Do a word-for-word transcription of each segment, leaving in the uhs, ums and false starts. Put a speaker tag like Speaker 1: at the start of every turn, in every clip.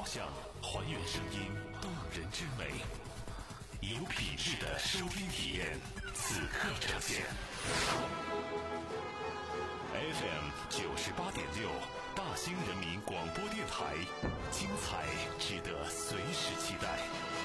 Speaker 1: 导向，还原声音动人之美，有品质的收听体验，此刻呈现。F M 九十八点六，大兴人民广播电台，精彩值得随时期待。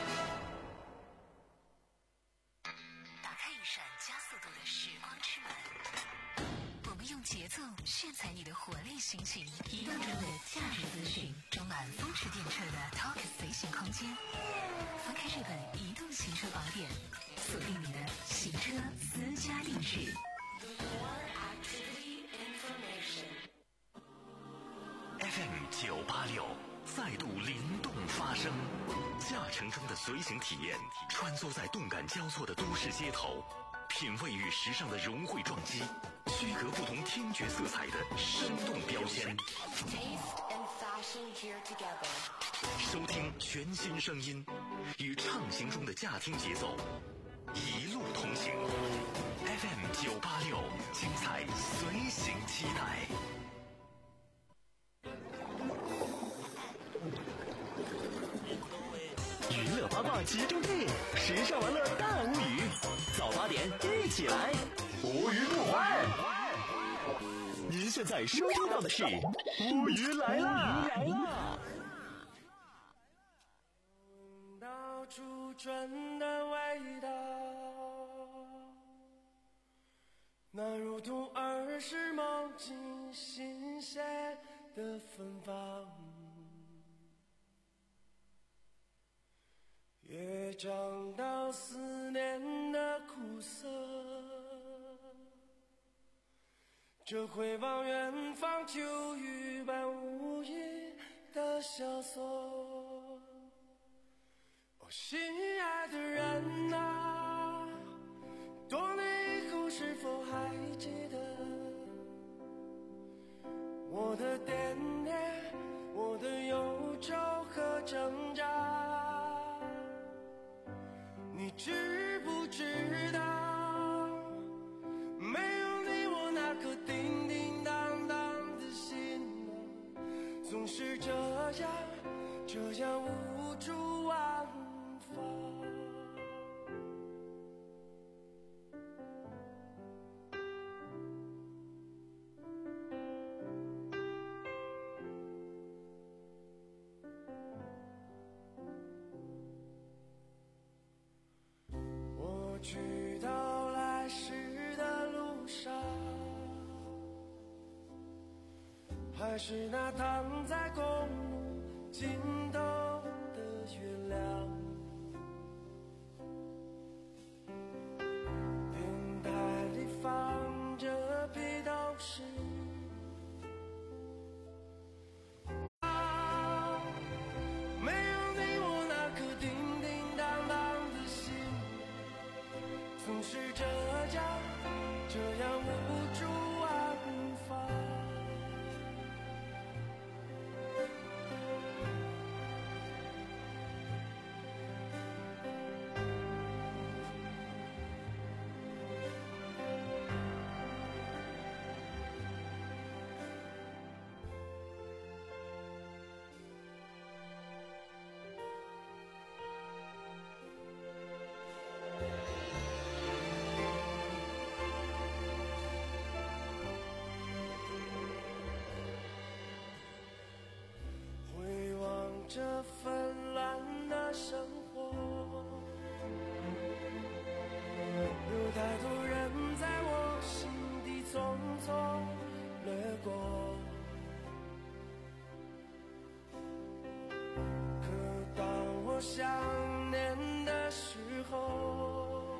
Speaker 2: 打开一扇加速度的时光之门，我们用节奏炫彩你的活力心情，移动中的价值资讯，装满风驰电掣的 Talk 随行空间。翻开这本移动行车宝典，锁定你的行车私家定制。
Speaker 1: F M 九八六再度灵动发声，驾乘中的随行体验，穿梭在动感交错的都市街头，品味与时尚的融汇撞击，区隔不同听觉色彩的生动标签。收听全新声音，与畅行中的驾听节奏，一路同行。F M 九八六，精彩随行期待。
Speaker 3: 娱乐八卦集中地，时尚玩乐大无语。早八点一起来，无语不欢。您现在收听到的是无语来啦！
Speaker 4: 到处春的味道，那如同儿时梦境新鲜的芬芳。越尝到思念的苦涩，这回望远方秋雨般无垠的萧索。哦，心爱的人啊，多年以后是否还记得我的惦念，我的忧愁和挣扎？你知不知道，没有你我那颗叮叮当当的心啊，总是这样这样无处安放。去到来时的路上，还是那躺在公路尽头的月亮。电台里放着披头士，啊，没有你我那颗叮叮当当的心，总是这样这样无处安放。这纷乱的生活，有太多人在我心底匆匆掠过。可当我想念的时候，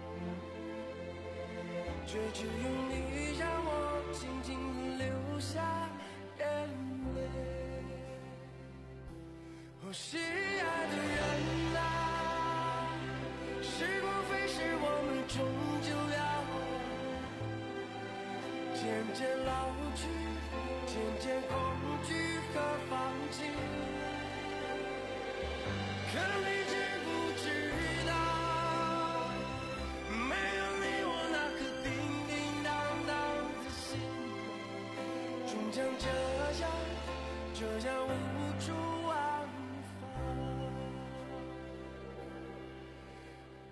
Speaker 4: 却只有你让我静静流下眼泪。哦，心爱的人啊，时光飞逝，我们终究要渐渐老去，渐渐恐惧和放弃。可你知不知道，没有你我那颗叮叮当当的心，终将这样这样无处安放。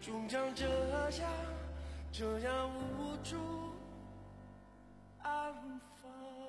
Speaker 4: 终将这样这样无助安放。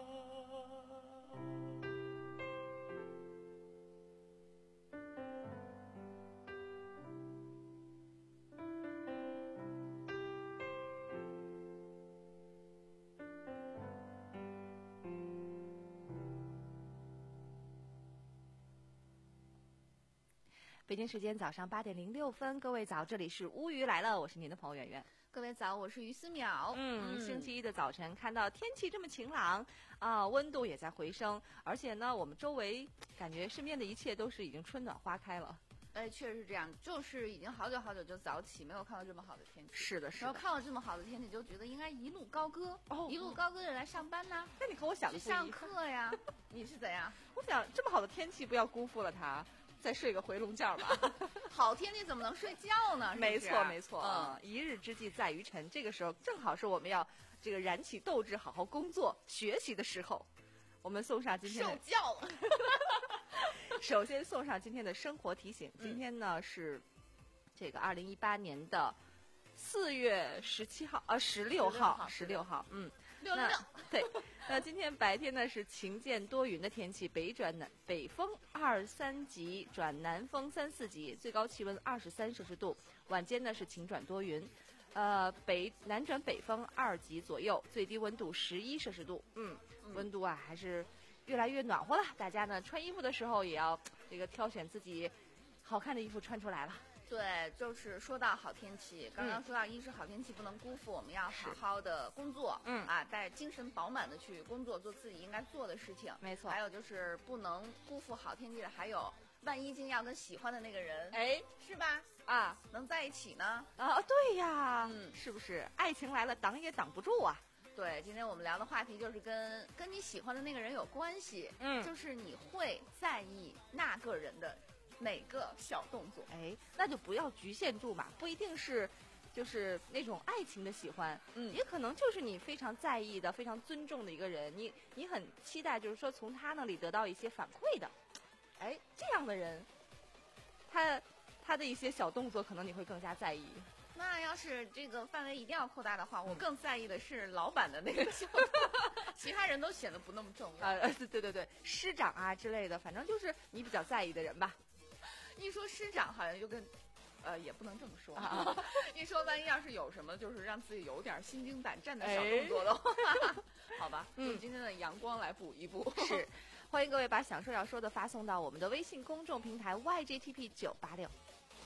Speaker 5: 北京时间早上八点零六分，各位早，这里是乌鱼来了，我是您的朋友圆圆。
Speaker 6: 各位早，我是于思淼。
Speaker 5: 嗯，星期一的早晨，看到天气这么晴朗啊，温度也在回升，而且呢，我们周围感觉身边的一切都是已经春暖花开了。
Speaker 6: 哎，确实是这样，就是已经好久好久就早起，没有看到这么好的天气。
Speaker 5: 是的，是的。
Speaker 6: 然后看到这么好的天气，就觉得应该一路高歌，
Speaker 5: 哦，
Speaker 6: 一路高歌的来上班呢。
Speaker 5: 那你和我想的
Speaker 6: 去上课呀？你是怎样？
Speaker 5: 我想这么好的天气，不要辜负了它。再睡个回笼觉吧。
Speaker 6: 好天气怎么能睡觉呢？是不是
Speaker 5: 没错没错，嗯，一日之计在于晨，这个时候正好是我们要这个燃起斗志、好好工作、学习的时候。我们送上今天的
Speaker 6: 受教了。
Speaker 5: 首先送上今天的生活提醒，今天呢、嗯、是这个二零一八年的四月十七号，呃，十六号，十六号，嗯。
Speaker 6: 六六六，
Speaker 5: 对，那今天白天呢是晴间多云的天气，北转南北风二三级转南风三四级，最高气温二十三摄氏度。晚间呢是晴转多云，呃，北南转北风二级左右，最低温度十一摄氏度。嗯，温度啊还是越来越暖和了，大家呢穿衣服的时候也要这个挑选自己好看的衣服穿出来了。
Speaker 6: 对，就是说到好天气，刚刚说到一是好天气不能辜负，我们要好好的工作，嗯啊，带精神饱满的去工作，做自己应该做的事情。
Speaker 5: 没错。
Speaker 6: 还有就是不能辜负好天气的，还有万一竟要跟喜欢的那个人，
Speaker 5: 哎，
Speaker 6: 是吧？啊，能在一起呢？
Speaker 5: 啊，对呀，
Speaker 6: 嗯，
Speaker 5: 是不是？爱情来了，挡也挡不住啊。
Speaker 6: 对，今天我们聊的话题就是跟跟你喜欢的那个人有关系，嗯，就是你会在意那个人的哪个小动作？
Speaker 5: 哎，那就不要局限住嘛，不一定是就是那种爱情的喜欢，嗯，也可能就是你非常在意的、非常尊重的一个人，你你很期待，就是说从他那里得到一些反馈的，哎，这样的人，他他的一些小动作，可能你会更加在意。
Speaker 6: 那要是这个范围一定要扩大的话，我更在意的是老板的那个小动作，其他人都显得不那么重要。
Speaker 5: 呃，对对对，师长啊之类的，反正就是你比较在意的人吧。
Speaker 6: 一说师长，好像就跟，呃，也不能这么说。啊、一说万一要是有什么，就是让自己有点心惊胆战的小动作的话，哎、好吧，嗯，用今天的阳光来补一补。
Speaker 5: 是，欢迎各位把想说要说的发送到我们的微信公众平台 Y J T P 九八六。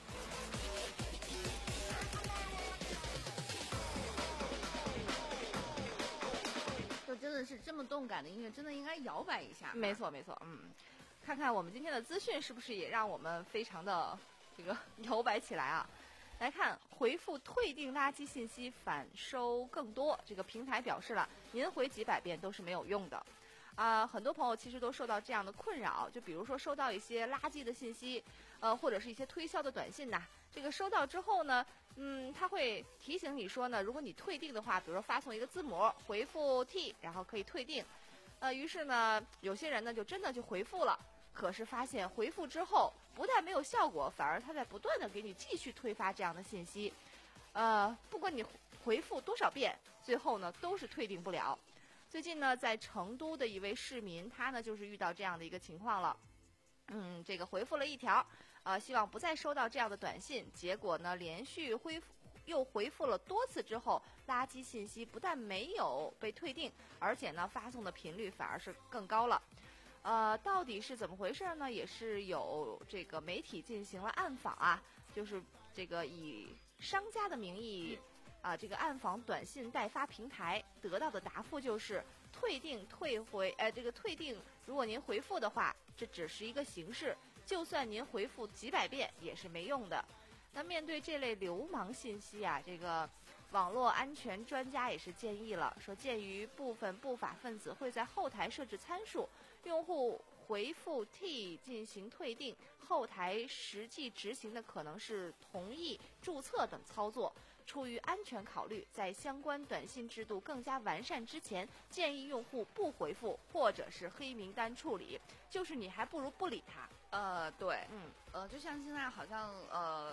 Speaker 6: 就真的是这么动感的音乐，真的应该摇摆一下。
Speaker 5: 没错没错，嗯。看看我们今天的资讯是不是也让我们非常的这个摇摆起来啊？来看回复退订垃圾信息反收更多，这个平台表示了，您回几百遍都是没有用的。啊、呃，很多朋友其实都受到这样的困扰，就比如说收到一些垃圾的信息，呃，或者是一些推销的短信呐。这个收到之后呢，嗯，他会提醒你说呢，如果你退订的话，比如说发送一个字母，回复 T， 然后可以退订。呃，于是呢，有些人呢就真的就回复了。可是发现回复之后，不但没有效果，反而他在不断的给你继续推发这样的信息，呃，不管你回复多少遍，最后呢都是退订不了。最近呢，在成都的一位市民，他呢就是遇到这样的一个情况了，嗯，这个回复了一条，呃，希望不再收到这样的短信，结果呢连续恢复。又回复了多次之后，垃圾信息不但没有被退订，而且呢发送的频率反而是更高了。呃，到底是怎么回事呢？也是有这个媒体进行了暗访啊，就是这个以商家的名义啊、呃，这个暗访短信代发平台得到的答复就是退订退回，呃，这个退订，如果您回复的话，这只是一个形式，就算您回复几百遍也是没用的。那面对这类流氓信息啊，这个网络安全专家也是建议了，说鉴于部分不法分子会在后台设置参数，用户回复 T 进行退订，后台实际执行的可能是同意、注册等操作。出于安全考虑，在相关短信制度更加完善之前，建议用户不回复或者是黑名单处理，就是你还不如不理他。
Speaker 6: 呃，对，嗯，呃，就像现在好像呃。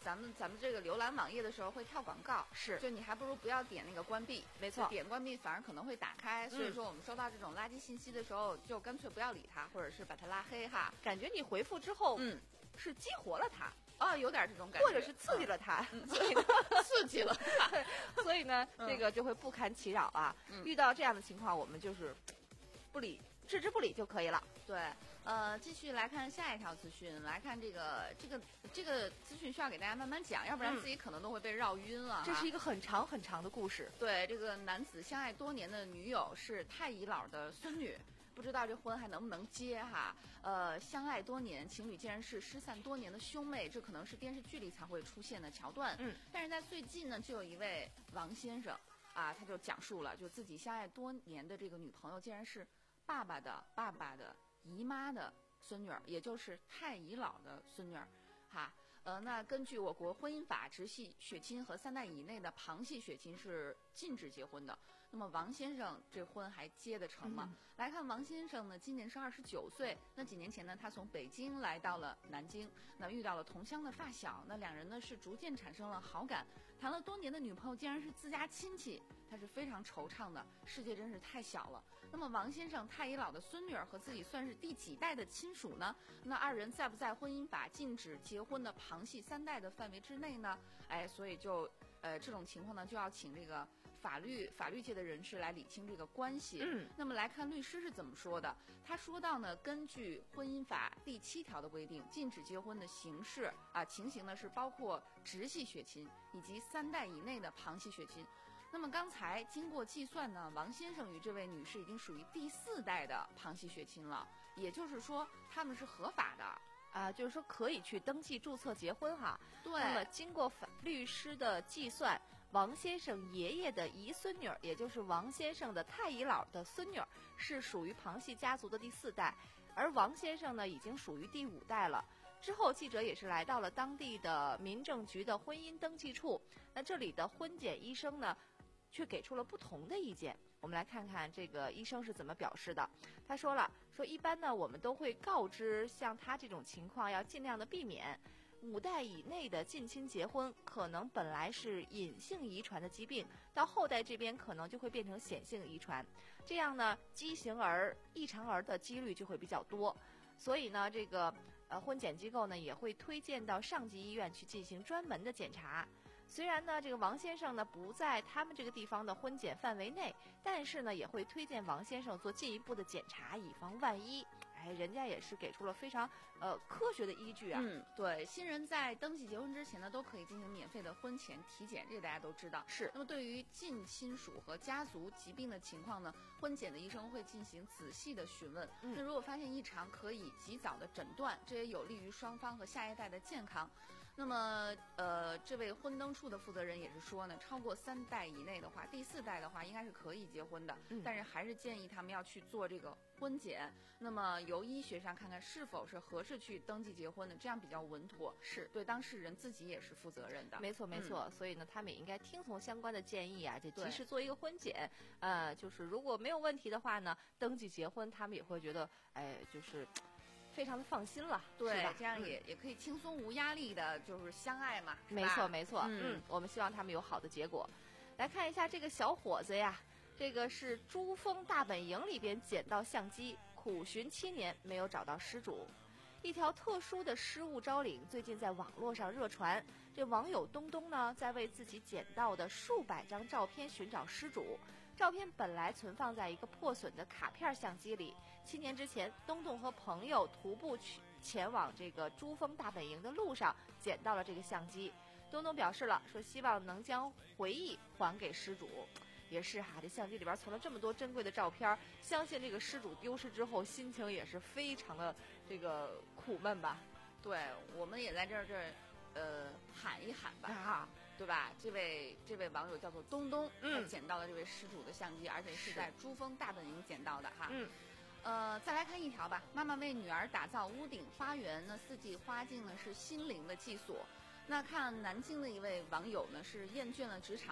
Speaker 6: 咱们咱们这个浏览网页的时候会跳广告，
Speaker 5: 是，
Speaker 6: 就你还不如不要点那个关闭，
Speaker 5: 没错，
Speaker 6: 点关闭反而可能会打开。所以说我们收到这种垃圾信息的时候，就干脆不要理它，或者是把它拉黑哈。
Speaker 5: 感觉你回复之后，
Speaker 6: 嗯，
Speaker 5: 是激活了它。
Speaker 6: 啊、哦，有点这种感觉，
Speaker 5: 或者是刺激了他，
Speaker 6: 嗯、
Speaker 5: 所以呢，
Speaker 6: 刺激了他，
Speaker 5: 所以呢，
Speaker 6: 嗯、
Speaker 5: 这个就会不堪其扰啊。
Speaker 6: 嗯、
Speaker 5: 遇到这样的情况，我们就是不理，置之不理就可以了。
Speaker 6: 对，呃，继续来看下一条资讯，来看这个这个这个资讯需要给大家慢慢讲，要不然自己可能都会被绕晕了、嗯。
Speaker 5: 这是一个很长很长的故事。
Speaker 6: 对，这个男子相爱多年的女友是太乙老的孙女。不知道这婚还能不能结哈？呃，相爱多年，情侣竟然是失散多年的兄妹，这可能是电视剧里才会出现的桥段。
Speaker 5: 嗯，
Speaker 6: 但是在最近呢，就有一位王先生啊，他就讲述了，就自己相爱多年的这个女朋友，竟然是爸爸的爸爸的姨妈的孙女儿，也就是太乙老的孙女儿，哈。呃，那根据我国婚姻法，直系血亲和三代以内的旁系血亲是禁止结婚的。那么王先生这婚还结得成吗？
Speaker 5: 嗯、
Speaker 6: 来看王先生呢，今年是二十九岁。那几年前呢，他从北京来到了南京，那遇到了同乡的发小，那两人呢是逐渐产生了好感。谈了多年的女朋友竟然是自家亲戚，他是非常惆怅的。世界真是太小了。那么王先生太乙老的孙女儿和自己算是第几代的亲属呢？那二人在不在婚姻法禁止结婚的旁系三代的范围之内呢？哎，所以就呃这种情况呢，就要请这个法律法律界的人士来理清这个关系。
Speaker 5: 嗯，
Speaker 6: 那么来看律师是怎么说的。他说到呢，根据婚姻法第七条的规定，禁止结婚的形式啊情形呢是包括直系血亲以及三代以内的旁系血亲。那么刚才经过计算呢，王先生与这位女士已经属于第四代的旁系血亲了，也就是说他们是合法的啊、
Speaker 5: 呃，就是说可以去登记注册结婚哈。
Speaker 6: 对。
Speaker 5: 那么经过法律师的计算，王先生爷爷的姨孙女儿，也就是王先生的太乙老的孙女儿，是属于旁系家族的第四代，而王先生呢已经属于第五代了。之后，记者也是来到了当地的民政局的婚姻登记处，那这里的婚检医生呢，却给出了不同的意见。我们来看看这个医生是怎么表示的。他说了，说一般呢，我们都会告知像他这种情况要尽量的避免。五代以内的近亲结婚，可能本来是隐性遗传的疾病，到后代这边可能就会变成显性遗传，这样呢，畸形儿、异常儿的几率就会比较多。所以呢，这个呃婚检机构呢也会推荐到上级医院去进行专门的检查。虽然呢，这个王先生呢不在他们这个地方的婚检范围内，但是呢也会推荐王先生做进一步的检查，以防万一。哎，人家也是给出了非常呃科学的依据啊。
Speaker 6: 嗯，对，新人在登记结婚之前呢，都可以进行免费的婚前体检，这个大家都知道。
Speaker 5: 是。
Speaker 6: 那么对于近亲属和家族疾病的情况呢，婚检的医生会进行仔细的询问。
Speaker 5: 嗯、
Speaker 6: 那如果发现异常，可以及早的诊断，这也有利于双方和下一代的健康。那么，呃，这位婚登处的负责人也是说呢，超过三代以内的话，第四代的话应该是可以结婚的，
Speaker 5: 嗯、
Speaker 6: 但是还是建议他们要去做这个婚检。那么由医学上看看是否是合适去登记结婚的，这样比较稳妥，是对当事人自己也是负责任的。
Speaker 5: 没错，没错。
Speaker 6: 嗯、
Speaker 5: 所以呢，他们也应该听从相关的建议啊，就及时做一个婚检。呃，就是如果没有问题的话呢，登记结婚，他们也会觉得，哎，就是。非常的放心了，
Speaker 6: 对，这样也、嗯、也可以轻松无压力的，就是相爱嘛。
Speaker 5: 没错，没错。
Speaker 6: 嗯,
Speaker 5: 嗯，我们希望他们有好的结果。来看一下这个小伙子呀，这个是珠峰大本营里边捡到相机，苦寻七年没有找到失主。一条特殊的失物招领最近在网络上热传，这网友东东呢，在为自己捡到的数百张照片寻找失主。照片本来存放在一个破损的卡片相机里。七年之前，东东和朋友徒步去前往这个珠峰大本营的路上，捡到了这个相机。东东表示了，说希望能将回忆还给失主。也是哈，这相机里边存了这么多珍贵的照片，相信这个失主丢失之后，心情也是非常的这个苦闷吧。
Speaker 6: 对，我们也在这儿这儿呃喊一喊吧。
Speaker 5: 啊，
Speaker 6: 对吧？这位这位网友叫做东东，
Speaker 5: 嗯，
Speaker 6: 他捡到了这位失主的相机，而且是在珠峰大本营捡到的哈。
Speaker 5: 嗯，
Speaker 6: 呃，再来看一条吧。妈妈为女儿打造屋顶花园，那四季花境呢是心灵的寄所。那看南京的一位网友呢是厌倦了职场，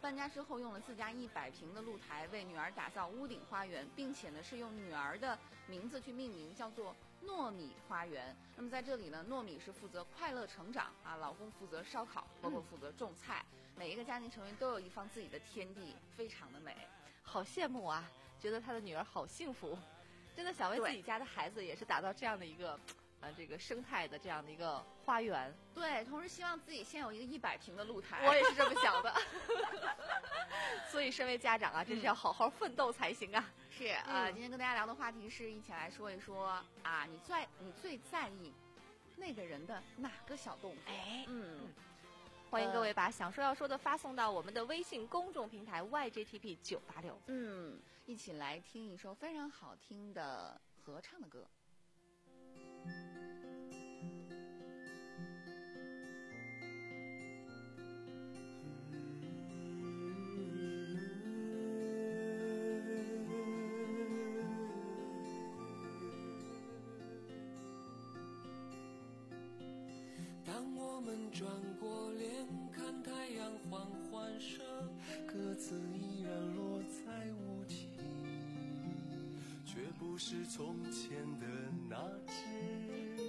Speaker 6: 搬家之后用了自家一百平的露台为女儿打造屋顶花园，并且呢是用女儿的名字去命名，叫做糯米花园。那么在这里呢，糯米是负责快乐成长啊，老公负责烧烤，婆婆负责种菜，嗯、每一个家庭成员都有一方自己的天地，非常的美。
Speaker 5: 好羡慕啊，觉得他的女儿好幸福，真的想为自己家的孩子也是打造这样的一个呃这个生态的这样的一个花园。
Speaker 6: 对，同时希望自己先有一个一百平的露台。
Speaker 5: 我也是这么想的。所以身为家长啊，真是要好好奋斗才行啊。
Speaker 6: 嗯、是啊、呃，今天跟大家聊的话题是一起来说一说啊，你最你最在意那个人的哪个小动作？
Speaker 5: 哎，
Speaker 6: 嗯。
Speaker 5: 嗯欢迎各位把想说要说的发送到我们的微信公众平台 Y J T P 九八六。
Speaker 6: 嗯，一起来听一首非常好听的合唱的歌。
Speaker 4: 当我们转过脸看太阳缓缓升，鸽子依然落在屋脊，却不是从前的那只。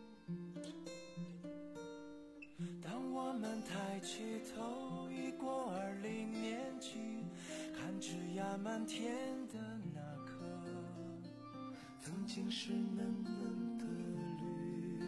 Speaker 4: 当我们抬起头，已过二零年级，看枝桠满天的那颗，曾经是嫩嫩的绿。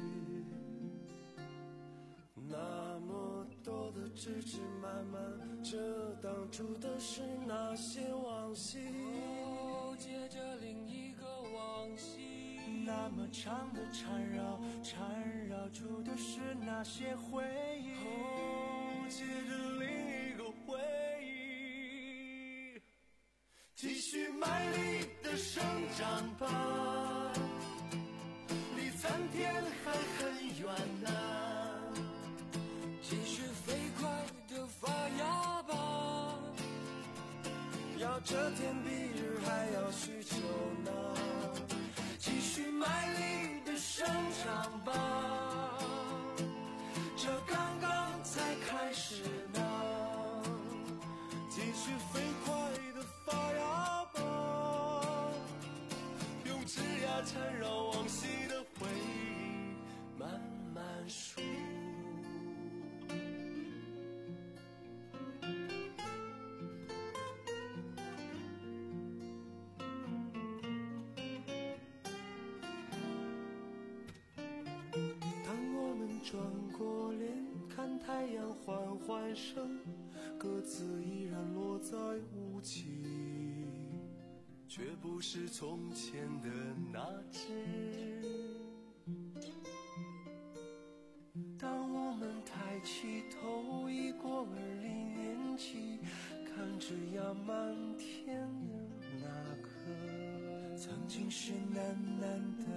Speaker 4: 那么多的枝枝蔓蔓，遮挡住的是那些往昔，哦，接着另一个往昔。那么长的缠绕，缠绕住的是那些回忆，哦，接着另一个回忆。继续卖力的生长吧，离参天还很远呢，继续飞快的发芽吧，要这天比日还要许久呢。继续卖力的生长吧，这刚刚才开始呢。继续飞快的发芽吧，用枝桠缠绕往昔的回忆，慢慢数。转过脸看太阳缓缓升，鸽子依然落在屋脊，却不是从前的那只。当我们抬起头，已过二零年级，看枝桠满天的那颗，曾经是喃喃的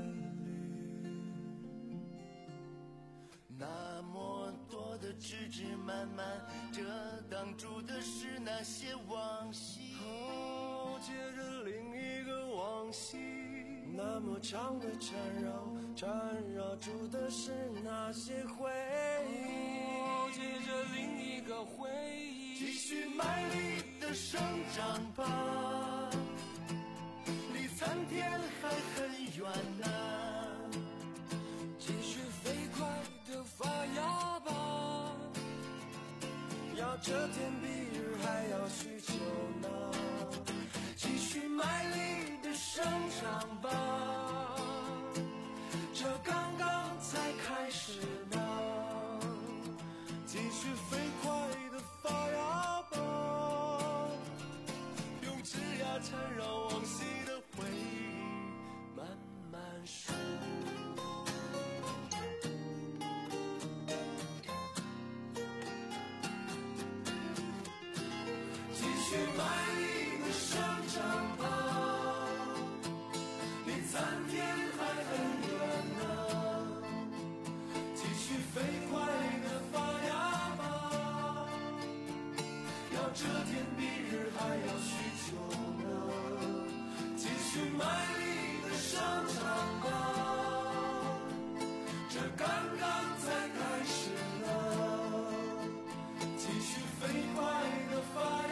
Speaker 4: 那么多的枝枝蔓蔓，遮挡住的是那些往昔，哦，接着另一个往昔。那么长的缠绕，缠绕住的是那些回忆，哦，接着另一个回忆。继续卖力的生长吧，离参天还很远呢，继续飞快的发芽吧，要这天比日还要许久呢。继续卖力的生长吧，这刚刚才开始呢。继续飞快的发芽吧，用枝桠缠绕往昔的回忆，慢慢数。去卖力的生长吧，离参天还很远呢。继续飞快的发芽吧，要这天比日还要许久呢。继续卖力的生长吧，这刚刚才开始呢。继续飞快的发芽。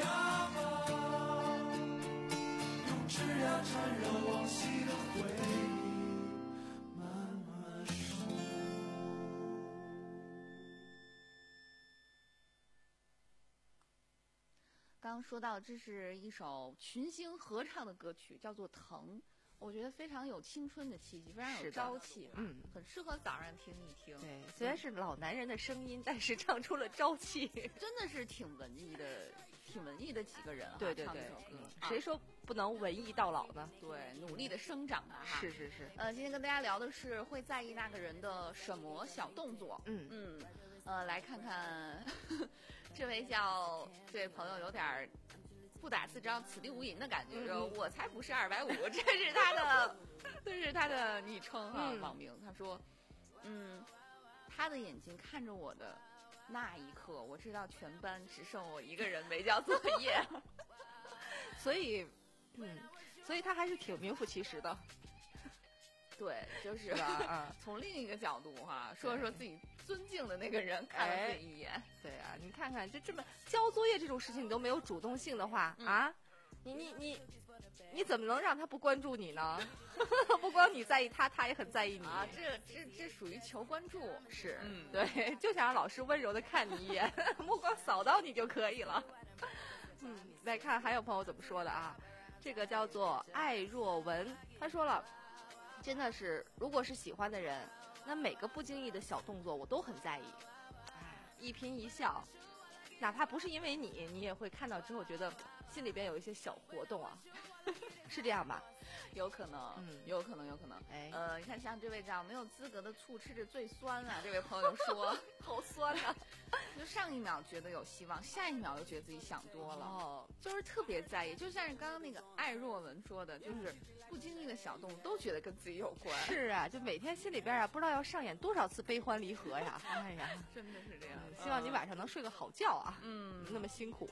Speaker 6: 刚说到这是一首群星合唱的歌曲，叫做《疼》。我觉得非常有青春的气息，非常有朝气，
Speaker 5: 嗯，
Speaker 6: 很适合早上听一听。
Speaker 5: 对，虽然是老男人的声音，但是唱出了朝气，
Speaker 6: 真的是挺文艺的，挺文艺的几个人、啊。
Speaker 5: 对对对，
Speaker 6: 唱这首歌、
Speaker 5: 嗯，谁说不能文艺到老呢？
Speaker 6: 对，努力的生长嘛哈。
Speaker 5: 是是是。
Speaker 6: 呃，今天跟大家聊的是会在意那个人的什么小动作。
Speaker 5: 嗯
Speaker 6: 嗯，呃，来看看这位叫这位朋友有点不打自招，此地无银的感觉，说、嗯、我才不是二百五，这是他的，这是他的昵称哈、啊，网、嗯、名。他说，嗯，他的眼睛看着我的那一刻，我知道全班只剩我一个人没交作业，
Speaker 5: 所以，嗯，所以他还是挺名副其实的。
Speaker 6: 对，就是
Speaker 5: 吧？啊，
Speaker 6: 从另一个角度哈，说说自己尊敬的那个人，看了自己一眼。
Speaker 5: 哎、对啊，你看看，就这么交作业这种事情，你都没有主动性的话、嗯、啊，你你你，你怎么能让他不关注你呢？不光你在意他，他也很在意你
Speaker 6: 啊。这这这属于求关注，
Speaker 5: 是，嗯，对，就想让老师温柔的看你一眼，目光扫到你就可以了。嗯，来看还有朋友怎么说的啊？这个叫做艾若文，他说了。真的是，如果是喜欢的人，那每个不经意的小动作我都很在意。哎，一颦一笑，哪怕不是因为你，你也会看到之后觉得心里边有一些小活动啊，是这样吧？
Speaker 6: 有可能，
Speaker 5: 嗯，
Speaker 6: 有可能，有可能。
Speaker 5: 哎，
Speaker 6: 呃，你看像这位叫没有资格的醋吃着最酸啊，这位朋友说
Speaker 5: 好酸啊，
Speaker 6: 就上一秒觉得有希望，下一秒又觉得自己想多了，
Speaker 5: 哦，
Speaker 6: 就是特别在意，就像是刚刚那个艾若文说的，就是不经意的小动物都觉得跟自己有关。
Speaker 5: 是啊，就每天心里边啊，不知道要上演多少次悲欢离合呀！哎呀，
Speaker 6: 真的是这样。
Speaker 5: 希望你晚上能睡个好觉啊，
Speaker 6: 嗯，
Speaker 5: 那么辛苦。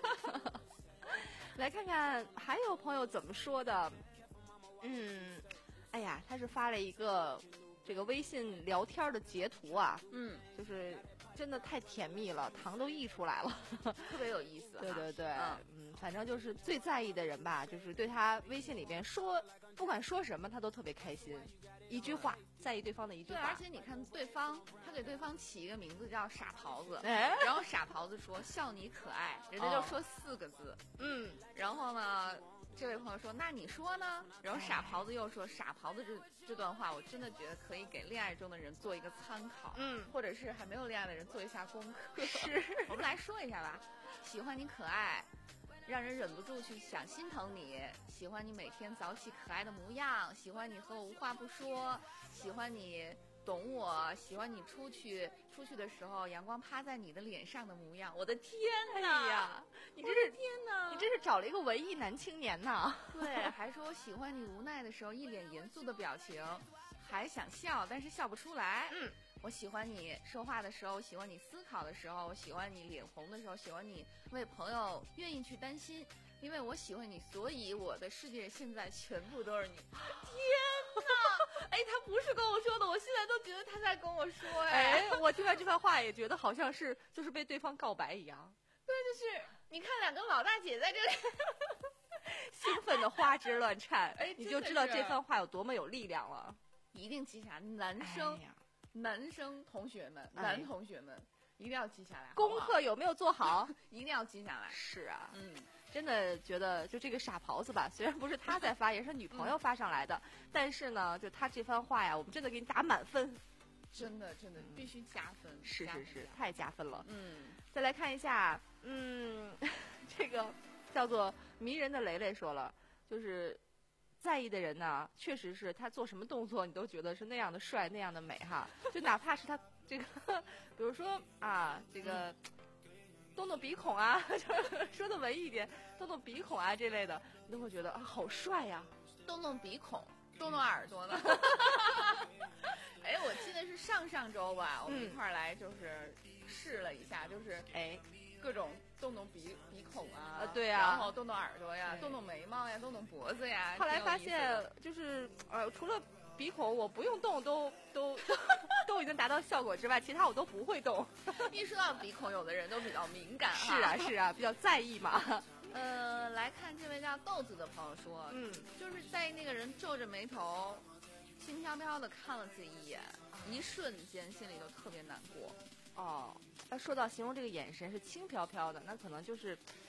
Speaker 5: 来看看还有朋友怎么说的。嗯，哎呀，他是发了一个这个微信聊天的截图啊，
Speaker 6: 嗯，
Speaker 5: 就是真的太甜蜜了，糖都溢出来了，
Speaker 6: 特别有意思。
Speaker 5: 对对对，
Speaker 6: 嗯,
Speaker 5: 嗯，反正就是最在意的人吧，就是对他微信里边说，不管说什么，他都特别开心，一句话在意对方的一句话。
Speaker 6: 对，而且你看对方，他给对方起一个名字叫傻狍子，
Speaker 5: 哎，
Speaker 6: 然后傻狍子说笑你可爱，人家就说四个字，
Speaker 5: 哦、嗯，
Speaker 6: 然后呢？这位朋友说：“那你说呢？”然后傻狍子又说：“傻狍子这这段话，我真的觉得可以给恋爱中的人做一个参考，
Speaker 5: 嗯，
Speaker 6: 或者是还没有恋爱的人做一下功课。”
Speaker 5: 是，
Speaker 6: 我们来说一下吧。喜欢你可爱，让人忍不住去想心疼你；喜欢你每天早起可爱的模样；喜欢你和我无话不说；喜欢你懂我，喜欢你出去出去的时候阳光趴在你的脸上的模样。我的天哪！
Speaker 5: 哎呀，你
Speaker 6: 真是天哪！
Speaker 5: 你真是找了一个文艺男青年呐！
Speaker 6: 对，还说我喜欢你无奈的时候一脸严肃的表情，还想笑但是笑不出来。
Speaker 5: 嗯，
Speaker 6: 我喜欢你说话的时候，喜欢你思考的时候，我喜欢你脸红的时候，喜欢你为朋友愿意去担心。因为我喜欢你，所以我的世界现在全部都是你。天哪！哎，他不是跟我说的，我现在都觉得他在跟我说。
Speaker 5: 哎，我听完这番话也觉得好像是就是被对方告白一样。
Speaker 6: 对，就是你看两个老大姐在这里，
Speaker 5: 兴奋的花枝乱颤。
Speaker 6: 哎，
Speaker 5: 你就知道这番话有多么有力量了。
Speaker 6: 一定记下来，男生、哎、男生同学们、哎、男同学们一定要记下来。
Speaker 5: 功课有没有做好？
Speaker 6: 一定要记下来。
Speaker 5: 是啊，
Speaker 6: 嗯。
Speaker 5: 真的觉得就这个傻狍子吧，虽然不是他在发，也是女朋友发上来的，嗯、但是呢，就他这番话呀，我们真的给你打满分，
Speaker 6: 真的真的必须加分，
Speaker 5: 是是是，太加分了。
Speaker 6: 嗯，
Speaker 5: 再来看一下，嗯，这个叫做迷人的雷雷说了，就是在意的人呢，确实是他做什么动作，你都觉得是那样的帅，那样的美哈，就哪怕是他这个，比如说啊，这个。嗯动动鼻孔啊，说的文艺一点，动动鼻孔啊这类的，你都会觉得啊好帅呀、
Speaker 6: 啊。动动鼻孔，动动耳朵呢。哎，我记得是上上周吧，我们一块儿来就是试了一下，就是
Speaker 5: 哎
Speaker 6: 各种动动鼻鼻孔啊，
Speaker 5: 呃对啊，
Speaker 6: 然后动动耳朵呀，动动眉毛呀，动动脖子呀。
Speaker 5: 后来发现就是呃除了鼻孔我不用动都都。都已经达到效果之外，其他我都不会动。
Speaker 6: 一说到鼻孔，有的人都比较敏感。
Speaker 5: 是啊，是啊，比较在意嘛。
Speaker 6: 呃，来看这位叫豆子的朋友说，
Speaker 5: 嗯，
Speaker 6: 就是在意那个人皱着眉头，轻飘飘的看了自己一眼，一瞬间心里就特别难过。
Speaker 5: 哦，那说到形容这个眼神是轻飘飘的，那可能就是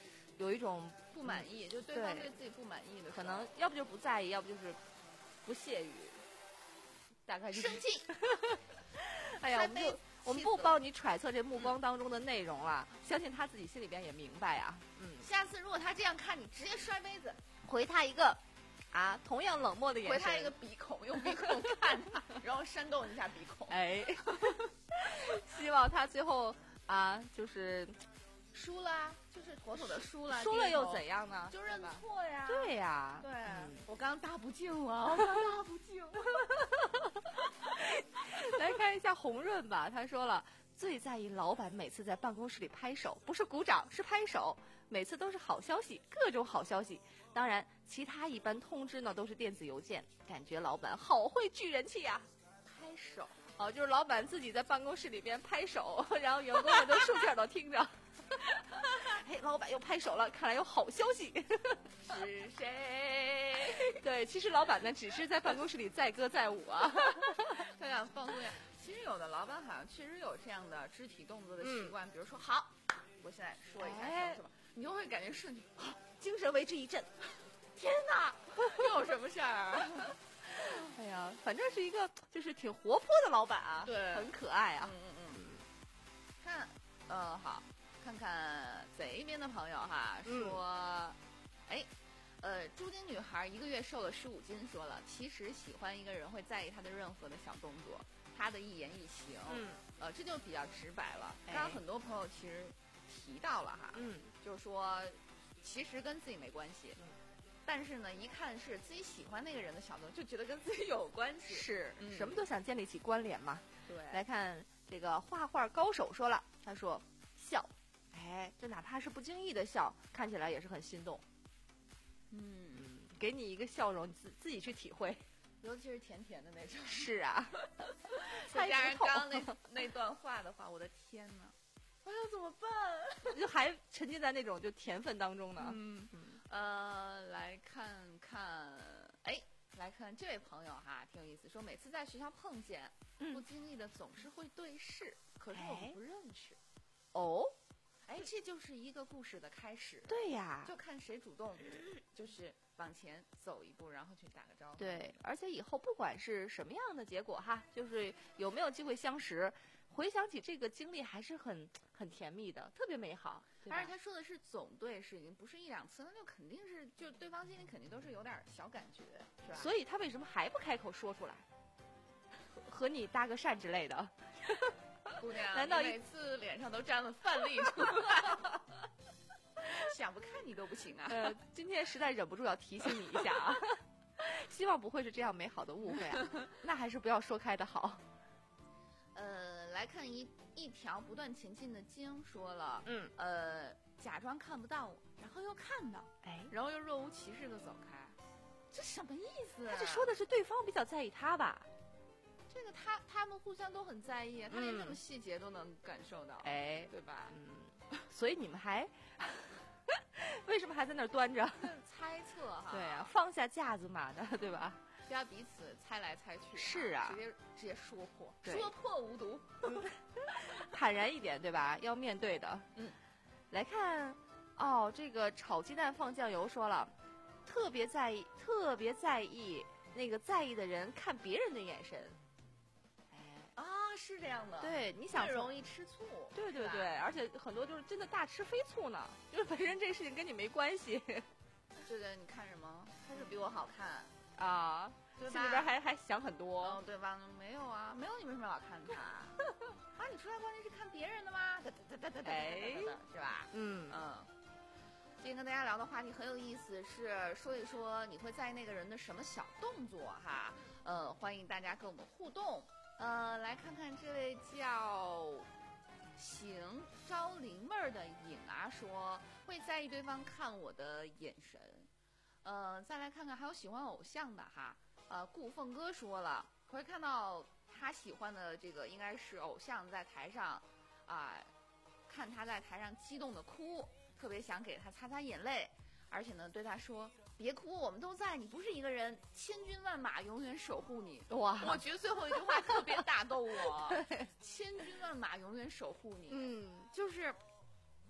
Speaker 5: 有一种
Speaker 6: 不满意，就对方对自己不满意的时候，
Speaker 5: 可能要不就不在意，要不就是不屑于，大概就是
Speaker 6: 生气。
Speaker 5: 哎呀，我们就我们不帮你揣测这目光当中的内容了，嗯、相信他自己心里边也明白啊。嗯，
Speaker 6: 下次如果他这样看你，直接摔杯子，
Speaker 5: 回他一个啊同样冷漠的眼神，
Speaker 6: 回他一个鼻孔，用鼻孔看他，然后扇动一下鼻孔。
Speaker 5: 哎，希望他最后啊就是
Speaker 6: 输了，就是妥妥的输了，
Speaker 5: 输了又怎样呢？
Speaker 6: 就认错呀。
Speaker 5: 对呀，
Speaker 6: 对，
Speaker 5: 嗯、
Speaker 6: 我刚大不敬了，我刚大不敬。
Speaker 5: 来看一下红润吧，他说了，最在意老板每次在办公室里拍手，不是鼓掌，是拍手，每次都是好消息，各种好消息。当然，其他一般通知呢都是电子邮件，感觉老板好会聚人气呀、啊。
Speaker 6: 拍手，
Speaker 5: 哦，就是老板自己在办公室里边拍手，然后员工们都竖起耳朵听着。哎，老板又拍手了，看来有好消息。
Speaker 6: 是谁？
Speaker 5: 对，其实老板呢只是在办公室里载歌载舞啊，
Speaker 6: 他想放松一下。其实有的老板好像确实有这样的肢体动作的习惯，嗯、比如说，好，我现在说一下什么什么，你就会感觉瞬间
Speaker 5: 精神为之一振。
Speaker 6: 天哪，又有什么事儿？
Speaker 5: 哎呀，反正是一个就是挺活泼的老板啊，
Speaker 6: 对，
Speaker 5: 很可爱啊。
Speaker 6: 嗯嗯嗯。看，呃，好。看看这边的朋友哈，说，哎、嗯，呃，朱丁女孩一个月瘦了十五斤，说了，其实喜欢一个人会在意他的任何的小动作，他的一言一行，嗯，呃，这就比较直白了。刚刚很多朋友其实提到了哈，嗯，就是说，其实跟自己没关系，嗯、但是呢，一看是自己喜欢那个人的小动作，就觉得跟自己有关系，
Speaker 5: 是、
Speaker 6: 嗯、
Speaker 5: 什么都想建立起关联嘛。
Speaker 6: 对，
Speaker 5: 来看这个画画高手说了，他说笑。哎，这哪怕是不经意的笑，看起来也是很心动。嗯，给你一个笑容，你自自己去体会，
Speaker 6: 尤其是甜甜的那种。
Speaker 5: 是啊，
Speaker 6: 再加上刚刚那那段话的话，我的天哪，我要怎么办？
Speaker 5: 就还沉浸在那种就甜分当中呢。
Speaker 6: 嗯嗯。呃，来看看，哎，来看这位朋友哈，挺有意思，说每次在学校碰见，嗯、不经意的总是会对视，可是我们不认识。
Speaker 5: 哦。
Speaker 6: 哎，这就是一个故事的开始。
Speaker 5: 对呀，
Speaker 6: 就看谁主动，就是往前走一步，然后去打个招呼。
Speaker 5: 对，而且以后不管是什么样的结果哈，就是有没有机会相识，回想起这个经历还是很很甜蜜的，特别美好。
Speaker 6: 而且他说的是总对视，已经不是一两次，那就肯定是就对方心里肯定都是有点小感觉，是吧？
Speaker 5: 所以他为什么还不开口说出来，和你搭个讪之类的？
Speaker 6: 姑娘，
Speaker 5: 难道
Speaker 6: 每次脸上都沾了饭粒出来？想不看你都不行啊！
Speaker 5: 呃，今天实在忍不住要提醒你一下啊，希望不会是这样美好的误会啊，那还是不要说开的好。
Speaker 6: 呃，来看一一条不断前进的鲸说了，嗯，呃，假装看不到我，然后又看到，哎，然后又若无其事的走开，这什么意思、啊？
Speaker 5: 他这说的是对方比较在意他吧？
Speaker 6: 这个他他们互相都很在意，他连这么细节都能感受到，
Speaker 5: 哎、嗯，
Speaker 6: 对吧？
Speaker 5: 嗯，所以你们还为什么还在那儿端着？
Speaker 6: 猜测哈，
Speaker 5: 对啊，放下架子嘛的，对吧？
Speaker 6: 不要彼此猜来猜去，
Speaker 5: 是啊，
Speaker 6: 直接直接说破，说破无毒，
Speaker 5: 坦然一点，对吧？要面对的。嗯，来看哦，这个炒鸡蛋放酱油说了，特别在意，特别在意那个在意的人看别人的眼神。
Speaker 6: 啊，是这样的，
Speaker 5: 对，你想
Speaker 6: 容易吃醋，
Speaker 5: 对对对，而且很多就是真的大吃飞醋呢，就是本身这事情跟你没关系。
Speaker 6: 这个你看什么？他是比我好看
Speaker 5: 啊，
Speaker 6: 对吧？
Speaker 5: 心里边还还想很多，
Speaker 6: 哦，对吧？没有啊，没有你为什么要看他？啊，你出来关键是看别人的吗？哒哒哒哒哒
Speaker 5: 哎，
Speaker 6: 是吧？
Speaker 5: 嗯
Speaker 6: 嗯。今天跟大家聊的话题很有意思，是说一说你会在意那个人的什么小动作哈？呃，欢迎大家跟我们互动。呃，来看看这位叫行招灵妹儿的影啊，说会在意对方看我的眼神。呃，再来看看还有喜欢偶像的哈，呃，顾凤哥说了，会看到他喜欢的这个应该是偶像在台上啊、呃，看他在台上激动的哭，特别想给他擦擦眼泪，而且呢对他说。别哭，我们都在，你不是一个人，千军万马永远守护你。
Speaker 5: 哇，
Speaker 6: 我觉得最后一句话特别打动我，千军万马永远守护你。
Speaker 5: 嗯，
Speaker 6: 就是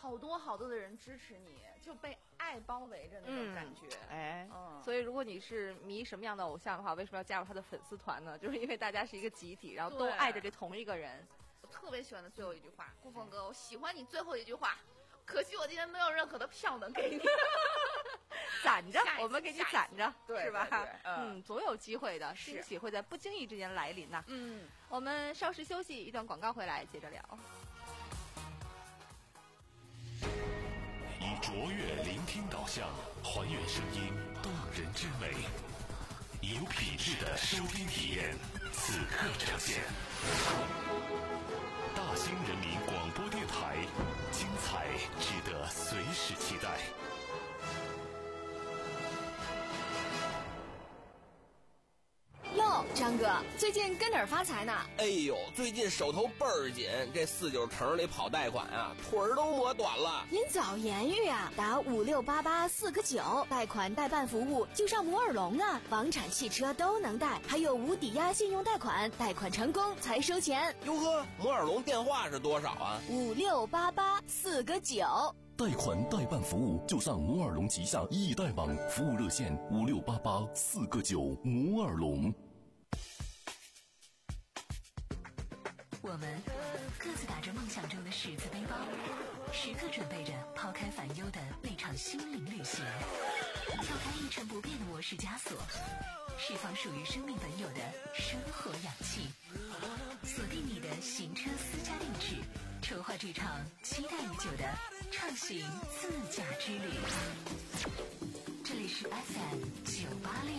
Speaker 6: 好多好多的人支持你，就被爱包围着那种感觉。
Speaker 5: 嗯、哎，
Speaker 6: 嗯，
Speaker 5: 所以如果你是迷什么样的偶像的话，为什么要加入他的粉丝团呢？就是因为大家是一个集体，然后都爱着这同一个人。
Speaker 6: 我特别喜欢的最后一句话，顾峰哥，我喜欢你最后一句话，可惜我今天没有任何的票能给你。
Speaker 5: 攒着，我们给你攒着，
Speaker 6: 对
Speaker 5: 是吧？
Speaker 6: 对对
Speaker 5: 嗯，总有机会的，
Speaker 6: 是
Speaker 5: 惊喜会在不经意之间来临呐。
Speaker 6: 嗯，
Speaker 5: 我们稍事休息，一段广告回来接着聊。
Speaker 1: 以卓越聆听导向，还原声音动人之美，以有品质的收听体验，此刻呈现。大兴人民广播电台，精彩值得随时期待。
Speaker 7: 哟，张哥，最近跟哪儿发财呢？
Speaker 8: 哎呦，最近手头倍儿紧，这四九城里跑贷款啊，腿儿都磨短了。
Speaker 7: 您早言语啊，打五六八八四个九，贷款代办服务就上摩尔龙啊，房产、汽车都能贷，还有无抵押信用贷款，贷款成功才收钱。
Speaker 8: 哟呵，摩尔龙电话是多少啊？
Speaker 7: 五六八八四个九。
Speaker 9: 贷款代办服务就上摩尔龙旗下易贷网，服务热线五六八八四个九。摩尔龙。
Speaker 2: 我们各自打着梦想中的十字背包，时刻准备着抛开烦忧的那场心灵旅行，跳开一成不变的模式枷锁，释放属于生命本有的生活氧气，锁定你的行车私家定制，筹划这场期待已久的畅行自驾之旅。这里是 F M 九八六。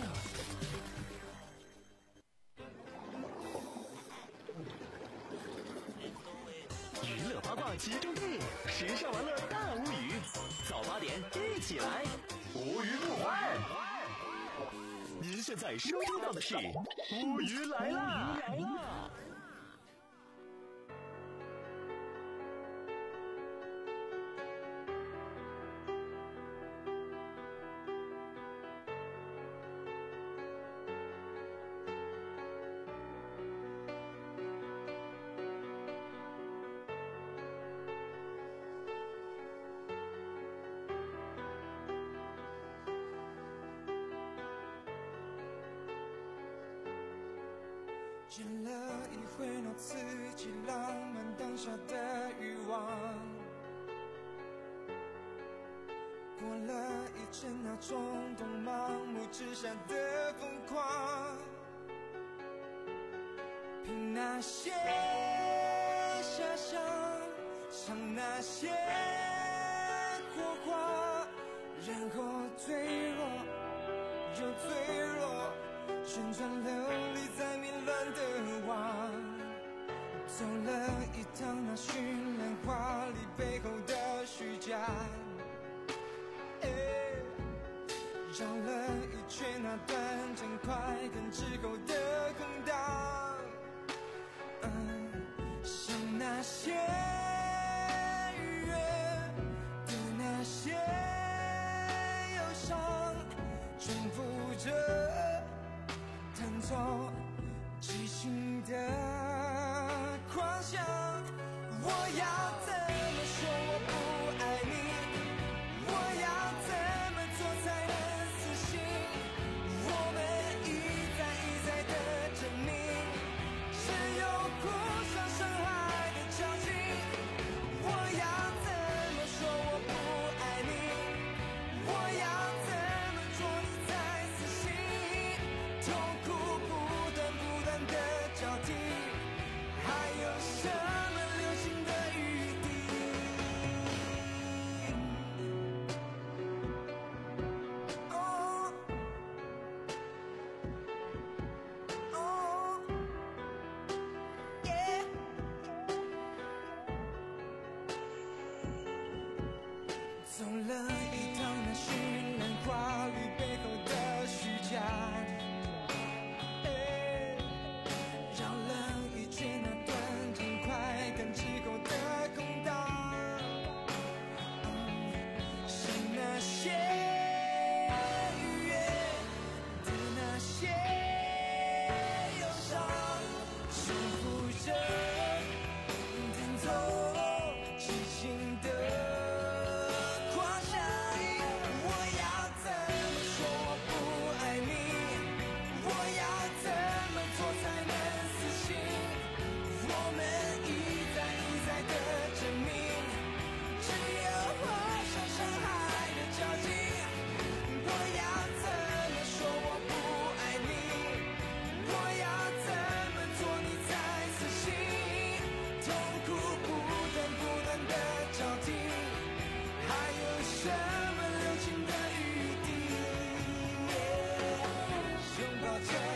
Speaker 3: 娱乐八卦集中地，时尚玩乐大无语，早八点一起来，无语不欢。您现在收听到的是无语来啦！
Speaker 4: 见了一回那刺激浪漫当下的欲望，过了一阵那冲动盲目之下的疯狂，凭那些遐想，想那些火花，然后脆弱又脆弱，旋转流离在迷乱的网，走了一趟那绚烂华丽背后的虚假，绕了一圈那短暂快感之后的空荡，嗯，像那些愉悦的那些忧伤，重复着弹奏激情的狂想。我要怎么说我不爱你？我要怎么做才能死心？我们一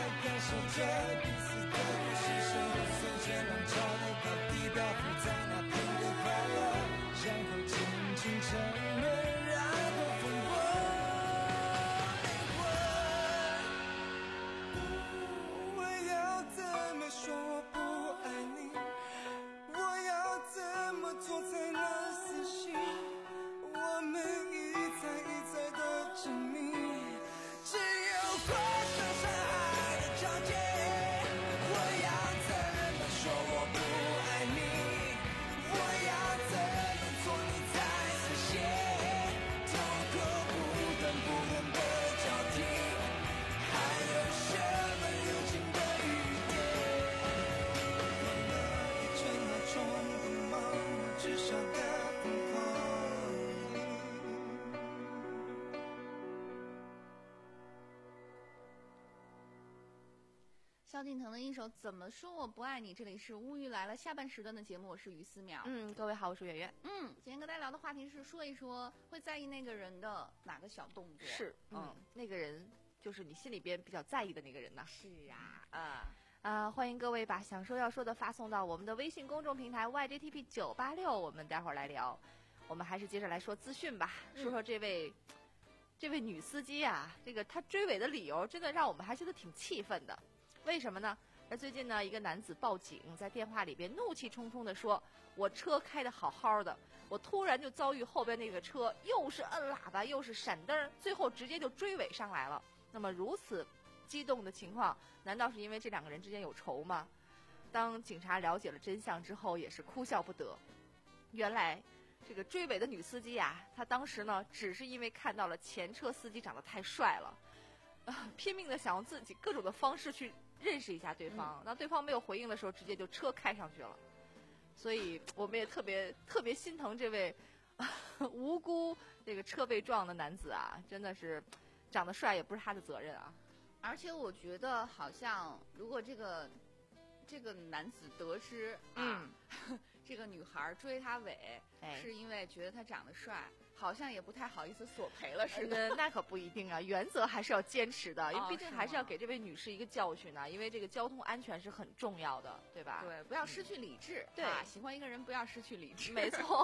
Speaker 4: 感受着彼此的不是生活随着浪潮的高低漂浮在那片的快乐，然后轻轻沉沦，然后疯狂灵魂。我要怎么说我不爱你？我要怎么做才能死心？我们一再一再的证明，只有跨上山海的交界。我要怎么说我不爱你？我要怎么做你才实现？痛苦不断不断的交替，还有什么留情的余地？一寸那冲的盲目，至少的疯狂。
Speaker 6: 萧敬腾的一首《怎么说我不爱你》，这里是乌鱼来了下半时段的节目，我是于思淼。
Speaker 5: 嗯，各位好，我是圆圆。
Speaker 6: 嗯，今天跟大家聊的话题是说一说会在意那个人的哪个小动作。
Speaker 5: 是，嗯，那个人就是你心里边比较在意的那个人呐。
Speaker 6: 是啊，啊
Speaker 5: 啊、欢迎各位把想说要说的发送到我们的微信公众平台 Y J T P 九八六，我们待会儿来聊。我们还是接着来说资讯吧，
Speaker 6: 嗯
Speaker 5: 说说这位、这位女司机啊，这个她追尾的理由真的让我们还觉得挺气愤的。为什么呢？而最近呢，一个男子报警，在电话里边怒气冲冲地说：“我车开得好好的，我突然就遭遇后边那个车又是摁喇叭又是闪灯，最后直接就追尾上来了。”那么如此激动的情况，难道是因为这两个人之间有仇吗？当警察了解了真相之后，也是哭笑不得。原来这个追尾的女司机啊，她当时呢，只是因为看到了前车司机长得太帅了，呃，拼命的想用自己各种的方式去认识一下对方。当、嗯、对方没有回应的时候，直接就车开上去了。所以我们也特别特别心疼这位无辜这个车被撞的男子啊，真的是长得帅也不是他的责任啊。
Speaker 6: 而且我觉得好像如果这个这个男子得知啊、嗯、这个女孩追他尾、哎、是因为觉得他长得帅，好像也不太好意思索赔了似的、
Speaker 5: 呃、那可不一定啊，原则还是要坚持的，因为毕竟还是要给这位女士一个教训呢、啊、因为这个交通安全是很重要的，对吧？
Speaker 6: 对，不要失去理智、嗯、对、啊，喜欢一个人不要失去理智，
Speaker 5: 没错。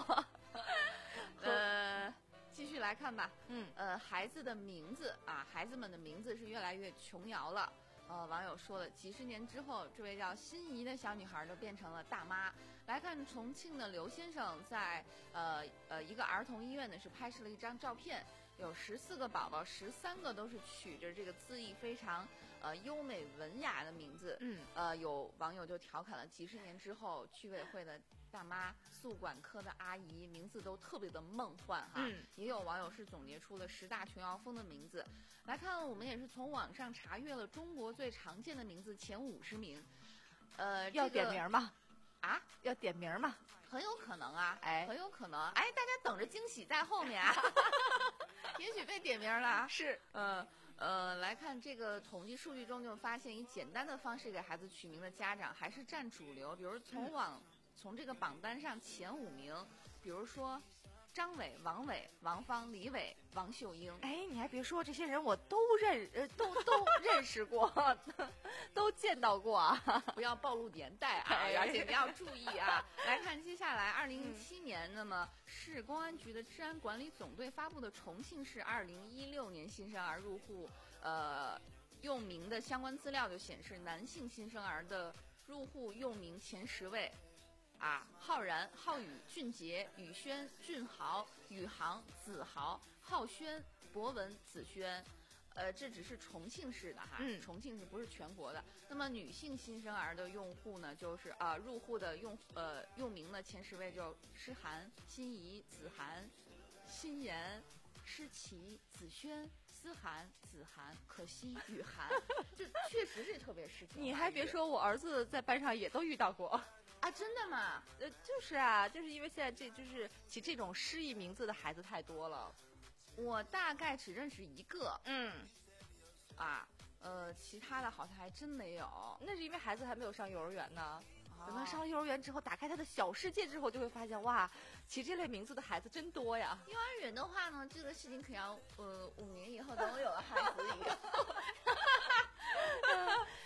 Speaker 6: 呃继续来看吧，嗯，呃，孩子的名字啊，孩子们的名字是越来越琼瑶了。呃，网友说了，几十年之后，这位叫心仪的小女孩都变成了大妈。来看重庆的刘先生在呃呃一个儿童医院呢，是拍摄了一张照片，有十四个宝宝，十三个都是取着这个字义非常呃优美文雅的名字。嗯，呃，有网友就调侃了，几十年之后，居委会的大妈、宿管科的阿姨名字都特别的梦幻哈、嗯，也有网友是总结出了十大琼瑶风的名字。来看，我们也是从网上查阅了中国最常见的名字前五十名，呃，
Speaker 5: 要点名吗？
Speaker 6: 啊，
Speaker 5: 要点名吗？
Speaker 6: 很有可能啊，哎，很有可能，哎，大家等着惊喜在后面啊，也许被点名了，
Speaker 5: 是，
Speaker 6: 呃。呃，来看这个统计数据中就发现，以简单的方式给孩子取名的家长还是占主流。比如从网、嗯、从这个榜单上前五名，比如说张伟、王伟、王芳、李伟、王秀英。
Speaker 5: 哎，你还别说，这些人我都认，呃，都都认识过，都见到过啊！
Speaker 6: 不要暴露年代啊，而且你要注意啊。来看接下来，二零零七年，嗯、那么市公安局的治安管理总队发布的重庆市二零一六年新生儿入户呃用名的相关资料就显示，男性新生儿的入户用名前十位。啊，浩然、浩宇、俊杰、宇轩、俊豪、宇航、子豪、浩轩、博文、子轩，呃，这只是重庆市的哈，嗯、重庆市不是全国的。那么女性新生儿的用户呢，就是啊、呃，入户的用呃用名的前十位就诗涵、心怡、子涵、心妍、诗琪、子轩、思涵、子涵、可惜、雨涵，这确实是特别时髦。
Speaker 5: 你还别说，我儿子在班上也都遇到过。
Speaker 6: 啊，真的吗？
Speaker 5: 呃，就是啊，就是因为现在这就是起这种诗意名字的孩子太多了。
Speaker 6: 我大概只认识一个，
Speaker 5: 嗯，
Speaker 6: 啊，呃，其他的好像还真没有。
Speaker 5: 那是因为孩子还没有上幼儿园呢。等他上了幼儿园之后，打开他的小世界之后，就会发现哇，起这类名字的孩子真多呀。
Speaker 6: 幼儿园的话呢，这个事情可要呃五年以后等我有了孩子以后。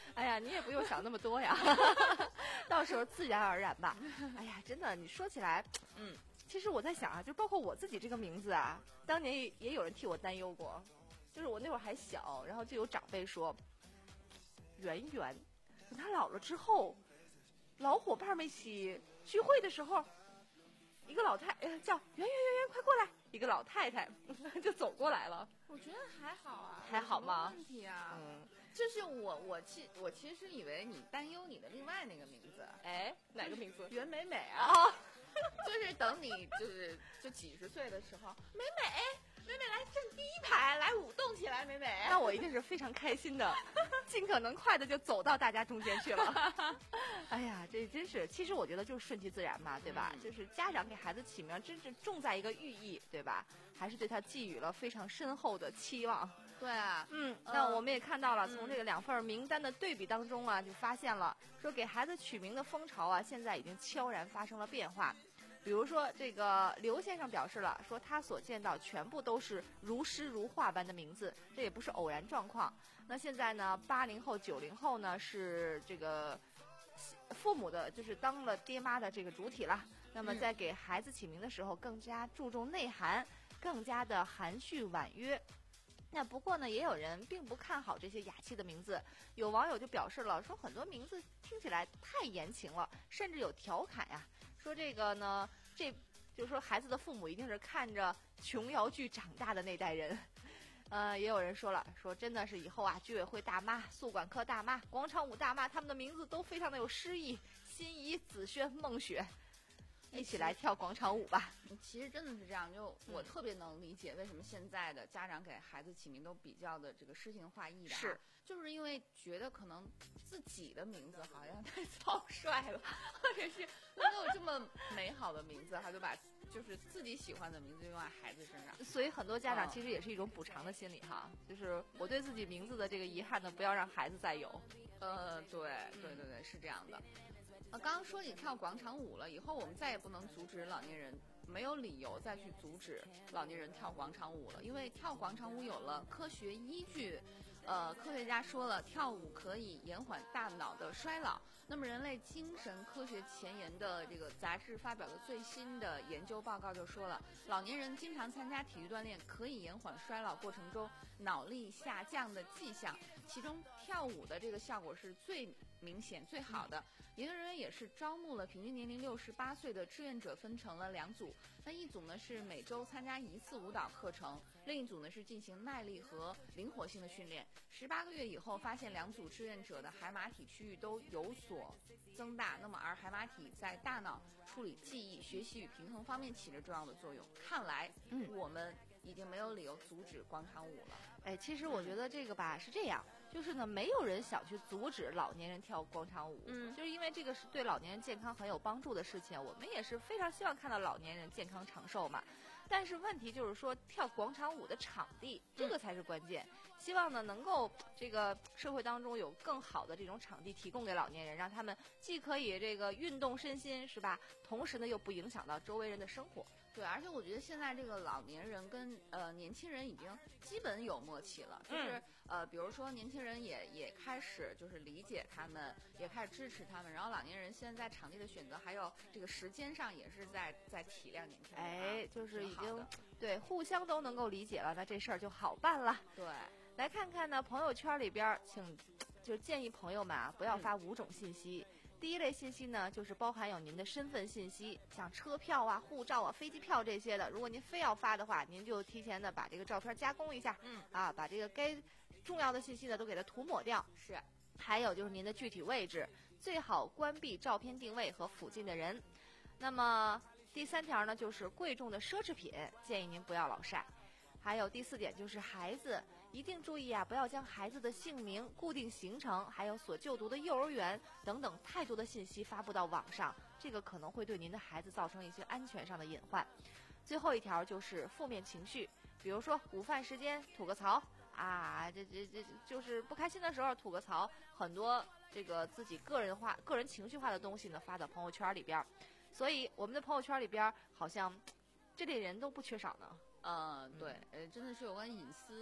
Speaker 5: 想那么多呀，到时候自然而然吧。哎呀，真的，你说起来，嗯，其实我在想啊，就包括我自己这个名字啊，当年也也有人替我担忧过，就是我那会儿还小，然后就有长辈说，圆圆，等他老了之后，老伙伴们一起聚会的时候，一个老太哎叫圆圆圆圆快过来，一个老太太就走过来了。
Speaker 6: 我觉得还好啊，
Speaker 5: 还好吗？
Speaker 6: 没问题啊。
Speaker 5: 嗯，
Speaker 6: 就是我我其我其实以为你担忧你的另外那个名字，
Speaker 5: 哎，哪个名字？
Speaker 6: 袁美美啊。
Speaker 5: 哦，
Speaker 6: 就是等你就是就几十岁的时候，美美美美来站第一排，来舞动起来，美美。
Speaker 5: 那我一定是非常开心的，尽可能快的就走到大家中间去了。哎呀，这真是，其实我觉得就是顺其自然嘛，对吧？嗯、就是家长给孩子起名，真是重在一个寓意，对吧？还是对他寄予了非常深厚的期望。
Speaker 6: 对啊，
Speaker 5: 嗯，那我们也看到了，从这个两份名单的对比当中啊，就发现了说给孩子取名的风潮啊，现在已经悄然发生了变化。比如说，这个刘先生表示了，说他所见到全部都是如诗如画般的名字，这也不是偶然状况。那现在呢，八零后、九零后呢是这个父母的，就是当了爹妈的这个主体了。那么在给孩子起名的时候，更加注重内涵，更加的含蓄婉约。那不过呢，也有人并不看好这些雅气的名字，有网友就表示了，说很多名字听起来太言情了，甚至有调侃呀，说这个呢，这就是说孩子的父母一定是看着琼瑶剧长大的那代人。呃，也有人说了，说真的是以后啊，居委会大妈、宿管科大妈、广场舞大妈，他们的名字都非常的有诗意，心仪、子轩、梦雪。一起来跳广场舞吧。
Speaker 6: 其实真的是这样，就我特别能理解为什么现在的家长给孩子起名都比较的这个诗情画意的，
Speaker 5: 是，
Speaker 6: 就是因为觉得可能自己的名字好像太草率了，或者是能有这么美好的名字，他就把就是自己喜欢的名字用在孩子身上。
Speaker 5: 所以很多家长其实也是一种补偿的心理哈，就是我对自己名字的这个遗憾呢，不要让孩子再有。
Speaker 6: 呃，对对对对，是这样的。呃，刚刚说你跳广场舞了，以后我们再也不能阻止老年人，没有理由再去阻止老年人跳广场舞了，因为跳广场舞有了科学依据。呃，科学家说了，跳舞可以延缓大脑的衰老。那么，人类精神科学前沿的这个杂志发表的最新的研究报告就说了，老年人经常参加体育锻炼可以延缓衰老过程中脑力下降的迹象，其中跳舞的这个效果是最明显、最好的。研究人员也是招募了平均年龄六十八岁的志愿者，分成了两组。那一组呢是每周参加一次舞蹈课程，另一组呢是进行耐力和灵活性的训练。十八个月以后，发现两组志愿者的海马体区域都有所增大。那么，而海马体在大脑处理记忆、学习与平衡方面起着重要的作用。看来，嗯，我们已经没有理由阻止广场舞了。
Speaker 5: 哎，其实我觉得这个吧、嗯、是这样，就是呢，没有人想去阻止老年人跳广场舞，嗯，就是因为这个是对老年人健康很有帮助的事情，我们也是非常希望看到老年人健康长寿嘛。但是问题就是说，跳广场舞的场地，这个才是关键。嗯、希望呢，能够这个社会当中有更好的这种场地提供给老年人，让他们既可以这个运动身心，是吧？同时呢，又不影响到周围人的生活。
Speaker 6: 对，而且我觉得现在这个老年人跟呃年轻人已经基本有默契了，就是、嗯、呃，比如说年轻人也也开始就是理解他们，也开始支持他们，然后老年人现在在场地的选择还有这个时间上也是在在体谅年轻人、啊，
Speaker 5: 哎，就是已经对互相都能够理解了，那这事儿就好办了。
Speaker 6: 对，
Speaker 5: 来看看呢，朋友圈里边，请就建议朋友们啊，不要发五种信息。嗯，第一类信息呢，就是包含有您的身份信息，像车票啊、护照啊、飞机票这些的。如果您非要发的话，您就提前的把这个照片加工一下，嗯，啊，把这个该重要的信息呢都给它涂抹掉。
Speaker 6: 是，
Speaker 5: 还有就是您的具体位置，最好关闭照片定位和附近的人。那么第三条呢，就是贵重的奢侈品，建议您不要老晒。还有第四点就是孩子，一定注意啊，不要将孩子的姓名、固定行程，还有所就读的幼儿园等等太多的信息发布到网上，这个可能会对您的孩子造成一些安全上的隐患。最后一条就是负面情绪，比如说午饭时间吐个槽啊，这这这就是不开心的时候吐个槽，很多这个自己个人化、个人情绪化的东西呢发到朋友圈里边，所以我们的朋友圈里边好像这类人都不缺少呢。
Speaker 6: 呃，对，呃，真的是有关隐私，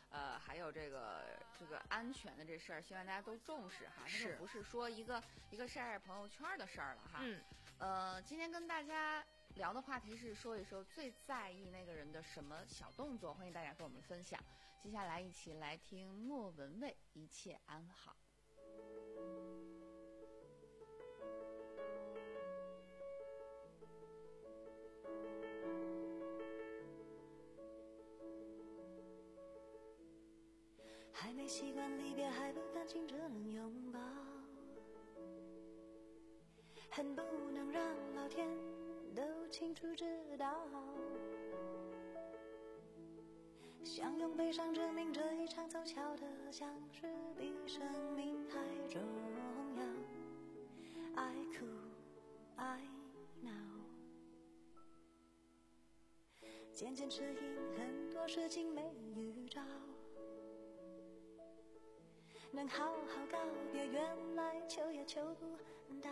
Speaker 6: 呃，还有这个这个安全的这事儿，希望大家都重视哈。
Speaker 5: 是，
Speaker 6: 不是说一个一个晒晒朋友圈的事儿了哈。
Speaker 5: 嗯，
Speaker 6: 呃，今天跟大家聊的话题是说一说最在意那个人的什么小动作，欢迎大家跟我们分享。接下来一起来听莫文蔚《一切安好》。
Speaker 10: 还没习惯离别，还不甘心只能拥抱，恨不能让老天都清楚知道，想用悲伤证明这一场凑巧的相识比生命还重要。爱哭爱闹，渐渐适应很多事情没预兆，能好好告别，原来求也求不到，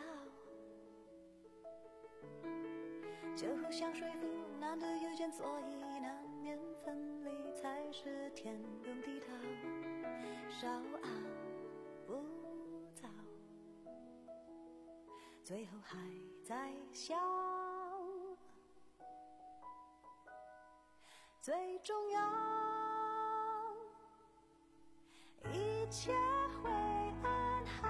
Speaker 10: 就互相说服，难得遇见，所以难免分离，才是天公地道，稍安不躁，最后还在笑，最重要一切会安好，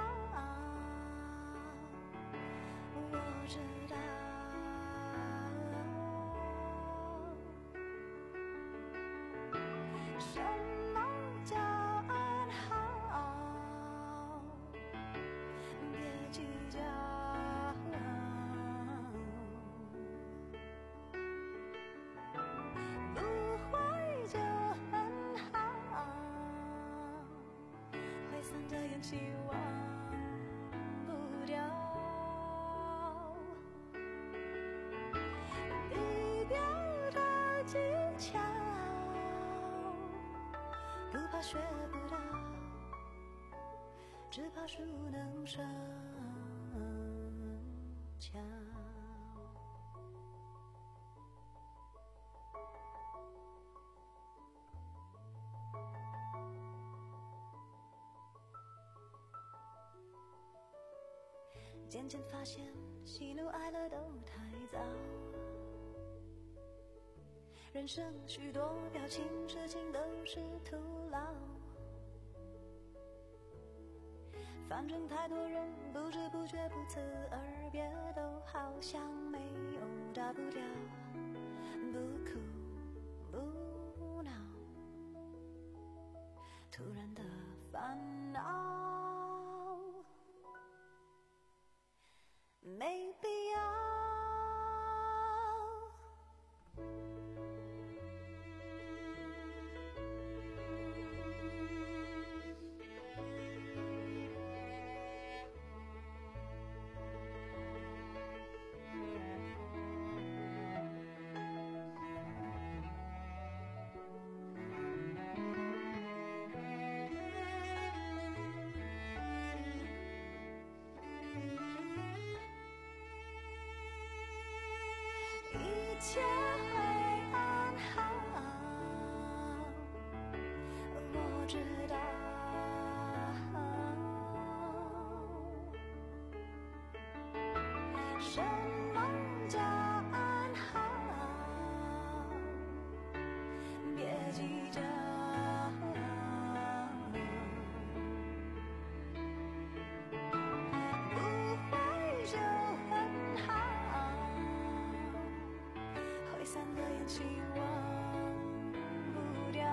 Speaker 10: 我知道什么叫安好，别计较，不会就很好，挥散的眼期忘不掉，离别的技巧不怕学不到，只怕熟能生巧。渐渐发现喜怒哀乐都太早，人生许多表情事情都是徒劳，反正太多人不知不觉不辞而别，都好像没有大不了，不哭不闹，突然的烦恼没必要。一切会安好，我知道什么叫安好，别计较，不会就很好，挥散的眼期忘不掉，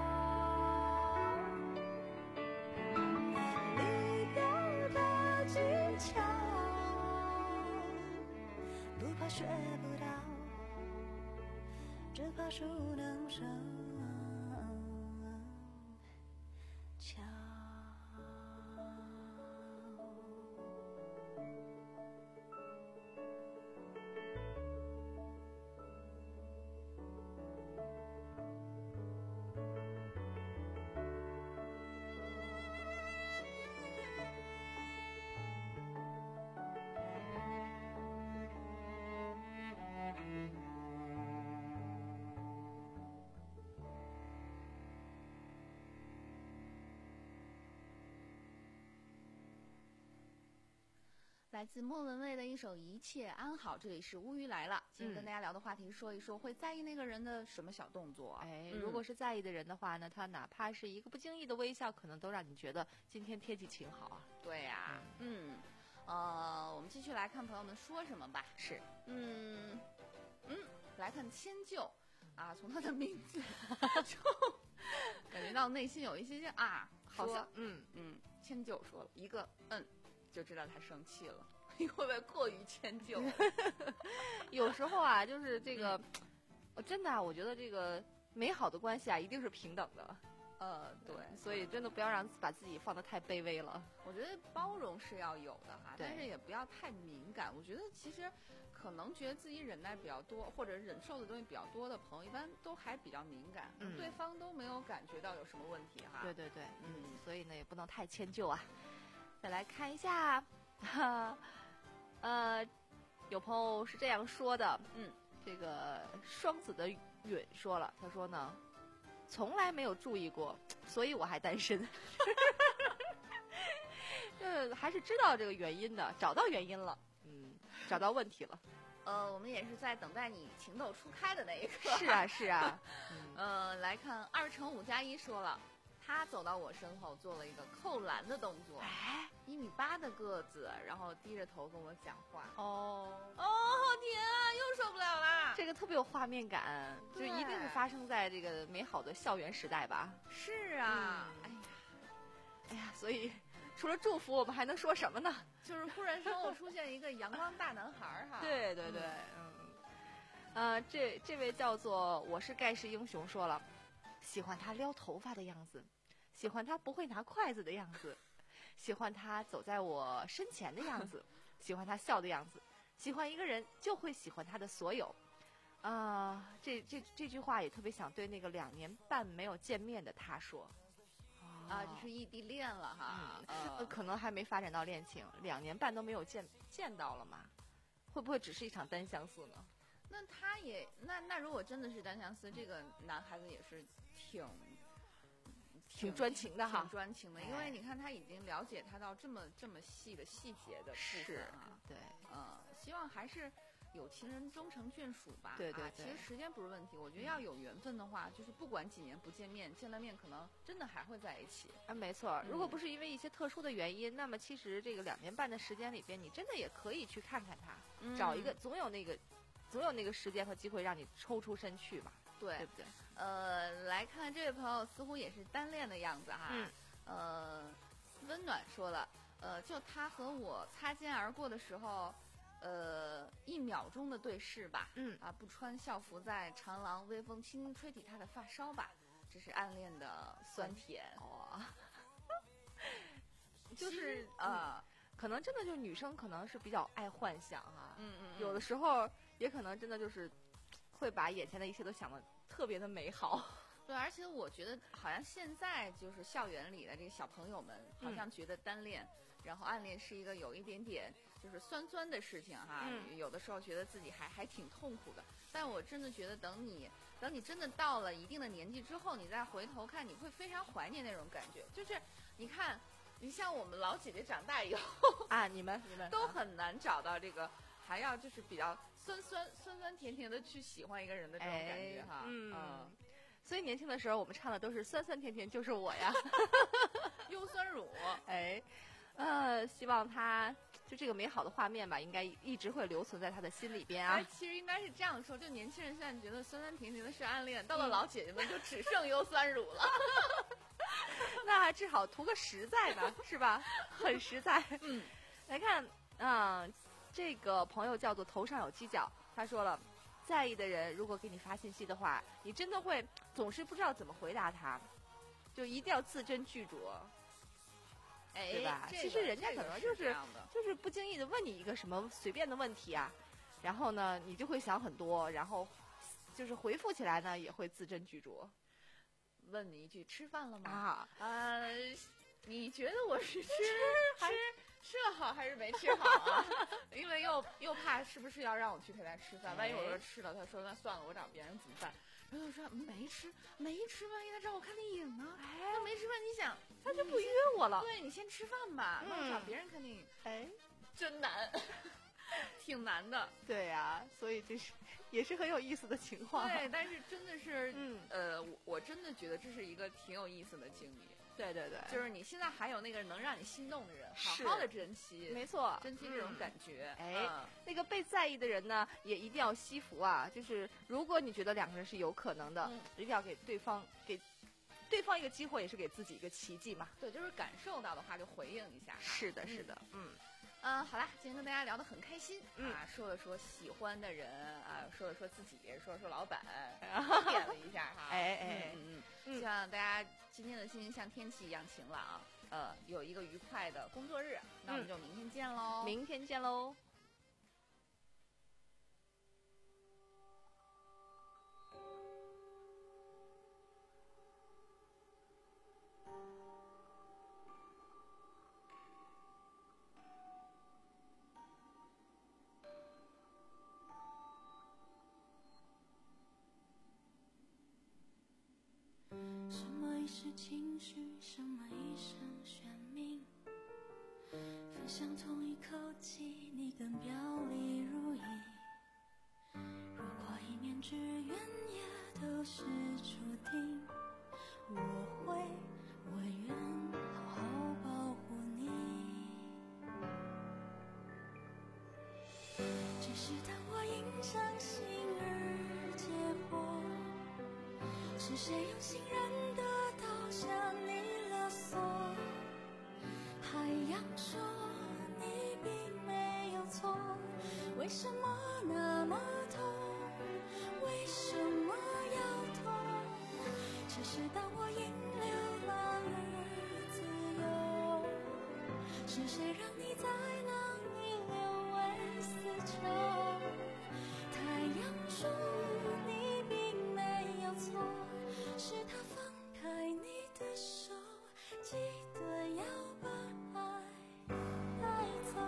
Speaker 10: 离别的技巧不怕学不到，只怕熟能生巧。
Speaker 6: 来自莫文蔚的一首《一切安好》，这里是乌鱼来了。今天跟大家聊的话题，说一说会在意那个人的什么小动作。
Speaker 5: 哎，
Speaker 6: 嗯、
Speaker 5: 如果是在意的人的话呢，他哪怕是一个不经意的微笑，可能都让你觉得今天天气晴好啊。
Speaker 6: 对呀、啊，嗯，呃，我们继续来看朋友们说什么吧。
Speaker 5: 是，
Speaker 6: 嗯嗯，来看迁就啊，从他的名字就感觉到内心有一些些啊，好像嗯嗯，迁就说了一个嗯。就知道他生气了，你会不会过于迁就？
Speaker 5: 有时候啊，就是这个，嗯、真的啊，我觉得这个美好的关系啊，一定是平等的。
Speaker 6: 呃，对，
Speaker 5: 所以真的不要让把自己放得太卑微了。
Speaker 6: 我觉得包容是要有的哈，但是也不要太敏感。我觉得其实可能觉得自己忍耐比较多，或者忍受的东西比较多的朋友，一般都还比较敏感，嗯、对方都没有感觉到有什么问题哈。
Speaker 5: 对对对，嗯，所以呢也不能太迁就啊。再来看一下，哈，呃，有朋友是这样说的，
Speaker 6: 嗯，
Speaker 5: 这个双子的允说了，他说呢，从来没有注意过，所以我还单身。呃，还是知道这个原因的，找到原因了，嗯，找到问题了。
Speaker 6: 呃，我们也是在等待你情窦初开的那一刻。
Speaker 5: 是啊，是啊。
Speaker 6: 嗯、呃，来看二乘五加一说了。他走到我身后，做了一个扣篮的动作。
Speaker 5: 哎，
Speaker 6: 一米八的个子，然后低着头跟我讲话。
Speaker 5: 哦
Speaker 6: 哦，好甜啊，又受不了啦！
Speaker 5: 这个特别有画面感，就一定是发生在这个美好的校园时代吧？
Speaker 6: 是啊，嗯、哎呀，
Speaker 5: 哎呀，所以除了祝福，我们还能说什么呢？
Speaker 6: 就是忽然身后出现一个阳光大男孩哈。
Speaker 5: 对对对，嗯，呃，这这位叫做我是盖世英雄说了，喜欢他撩头发的样子。喜欢他不会拿筷子的样子，喜欢他走在我身前的样子，喜欢他笑的样子，喜欢一个人就会喜欢他的所有。啊、呃，这这这句话也特别想对那个两年半没有见面的他说。
Speaker 6: 啊，这是异地恋了哈，
Speaker 5: 嗯、呃，可能还没发展到恋情，两年半都没有见见到了嘛，会不会只是一场单相思呢？
Speaker 6: 那他也那那如果真的是单相思，这个男孩子也是挺。
Speaker 5: 挺专情的哈，
Speaker 6: 挺专情的，因为你看他已经了解他到这么这么细的细节的部分啊，
Speaker 5: 对，
Speaker 6: 嗯，希望还是有情人终成眷属吧。
Speaker 5: 对对对、
Speaker 6: 啊，其实时间不是问题，我觉得要有缘分的话，就是不管几年不见面，见了面可能真的还会在一起。
Speaker 5: 啊，没错，如果不是因为一些特殊的原因，嗯、那么其实这个两年半的时间里边，你真的也可以去看看他，嗯、找一个总有那个总有那个时间和机会让你抽出身去吧。
Speaker 6: 对，
Speaker 5: 对不对？
Speaker 6: 呃，来看这位朋友似乎也是单恋的样子哈。
Speaker 5: 嗯。
Speaker 6: 呃，温暖说了，呃，就他和我擦肩而过的时候，呃，一秒钟的对视吧。
Speaker 5: 嗯。
Speaker 6: 啊，不穿校服，在长廊微风轻轻吹起他的发梢吧，这是暗恋的酸甜。
Speaker 5: 哇。
Speaker 6: 就是呃、嗯，
Speaker 5: 可能真的就是女生可能是比较爱幻想哈。
Speaker 6: 嗯嗯。
Speaker 5: 有的时候也可能真的就是。会把眼前的一切都想得特别的美好，
Speaker 6: 对，而且我觉得好像现在就是校园里的这个小朋友们，好像觉得单恋，嗯、然后暗恋是一个有一点点就是酸酸的事情哈，
Speaker 5: 嗯、
Speaker 6: 有的时候觉得自己还还挺痛苦的。但我真的觉得，等你等你真的到了一定的年纪之后，你再回头看，你会非常怀念那种感觉。就是你看，你像我们老姐姐长大以后
Speaker 5: 啊，你们你们
Speaker 6: 都很难找到这个。还要就是比较酸酸酸酸甜甜的去喜欢一个人的这种感觉哈，
Speaker 5: 哎、嗯,
Speaker 6: 嗯，
Speaker 5: 所以年轻的时候我们唱的都是酸酸甜甜就是我呀，
Speaker 6: 优酸乳，
Speaker 5: 哎，呃，希望他就这个美好的画面吧，应该一直会留存在他的心里边啊。
Speaker 6: 哎，其实应该是这样说，就年轻人现在觉得酸酸甜甜的是暗恋，到了老姐姐们就只剩优酸乳了，
Speaker 5: 那还只好图个实在吧，是吧？很实在。
Speaker 6: 嗯，
Speaker 5: 来看，嗯。这个朋友叫做头上有犄角，他说了，在意的人如果给你发信息的话，你真的会总是不知道怎么回答他，就一定要字斟句酌，
Speaker 6: 哎，
Speaker 5: 对吧？
Speaker 6: 这个、
Speaker 5: 其实人家可能就是、
Speaker 6: 这个、是
Speaker 5: 就是不经意的问你一个什么随便的问题啊，然后呢，你就会想很多，然后就是回复起来呢也会字斟句酌。
Speaker 6: 问你一句吃饭了吗？
Speaker 5: 啊，
Speaker 6: 呃，你觉得我是吃吃吃了好还是没吃好啊？因为又又怕是不是要让我去陪他吃饭，万一我说吃了，他说那算了，我找别人怎么办？然后我说没吃没吃，万一他找我看电影呢？哎，那没吃饭，你想
Speaker 5: 他就不约我了。
Speaker 6: 对，你先吃饭吧，那我找别人看电影。
Speaker 5: 哎，
Speaker 6: 真难，挺难的。
Speaker 5: 对呀、啊，所以这是也是很有意思的情况。
Speaker 6: 对，但是真的是，
Speaker 5: 嗯，
Speaker 6: 呃，我我真的觉得这是一个挺有意思的经历。
Speaker 5: 对对对，
Speaker 6: 就是你现在还有那个能让你心动的人，好好的珍惜，
Speaker 5: 没错，
Speaker 6: 珍惜这种感觉。
Speaker 5: 嗯、
Speaker 6: 哎、
Speaker 5: 嗯，那个被在意的人呢，也一定要惜福啊。就是如果你觉得两个人是有可能的，嗯、一定要给对方给对方一个机会，也是给自己一个奇迹嘛。
Speaker 6: 对，就是感受到的话就回应一下。
Speaker 5: 是的，是的，嗯。
Speaker 6: 嗯，好啦，今天跟大家聊得很开心、
Speaker 5: 嗯、
Speaker 6: 啊，说了说喜欢的人啊，说了说自己，说了说老板，点了一下哈，
Speaker 5: 哎哎，
Speaker 6: 嗯嗯，希望大家今天的心像天气一样晴朗，呃，有一个愉快的工作日，那我们就明天见喽、
Speaker 5: 嗯，明天见喽。
Speaker 10: 什么已是情绪，什么已成玄冥，分享同一口气，你更表里如一。如果一面之缘也都是注定，我会我愿好好保护你。只是当我迎上心儿结火，是谁用信任的刀向你勒索？海洋说你并没有错，为什么那么痛？为什么要痛？只是当我因流浪而自由，是谁让你在浪里流为丝绸？太阳说你并没有错，是他放开你的手，记得要把爱带走。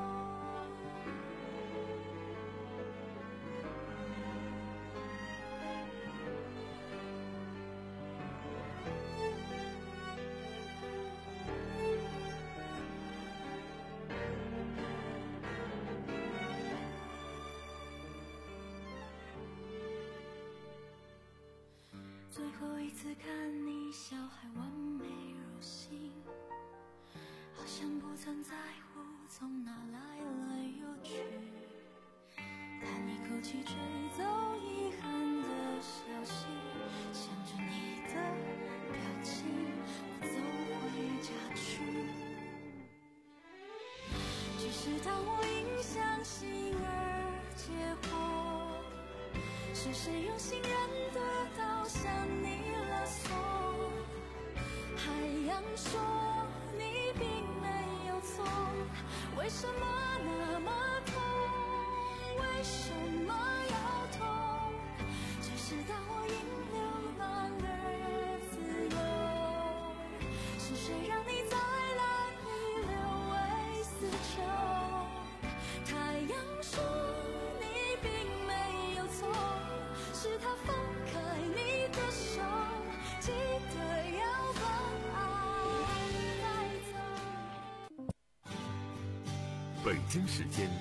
Speaker 10: 最后一次看你笑还完美如新，好像不曾在乎从哪来了又去，叹一口气吹走遗憾的消息，想着你的表情，我走回家去。只是当我迎向心儿结火，是谁用信任的刀向你勒索？海洋说你并没有错，为什么那么痛？为什么要痛？只是当我因流浪而自由，是谁让你在浪里流为丝绸？太阳说你并没有错，是他放开你的手，记得要把爱带走。
Speaker 1: 北京时间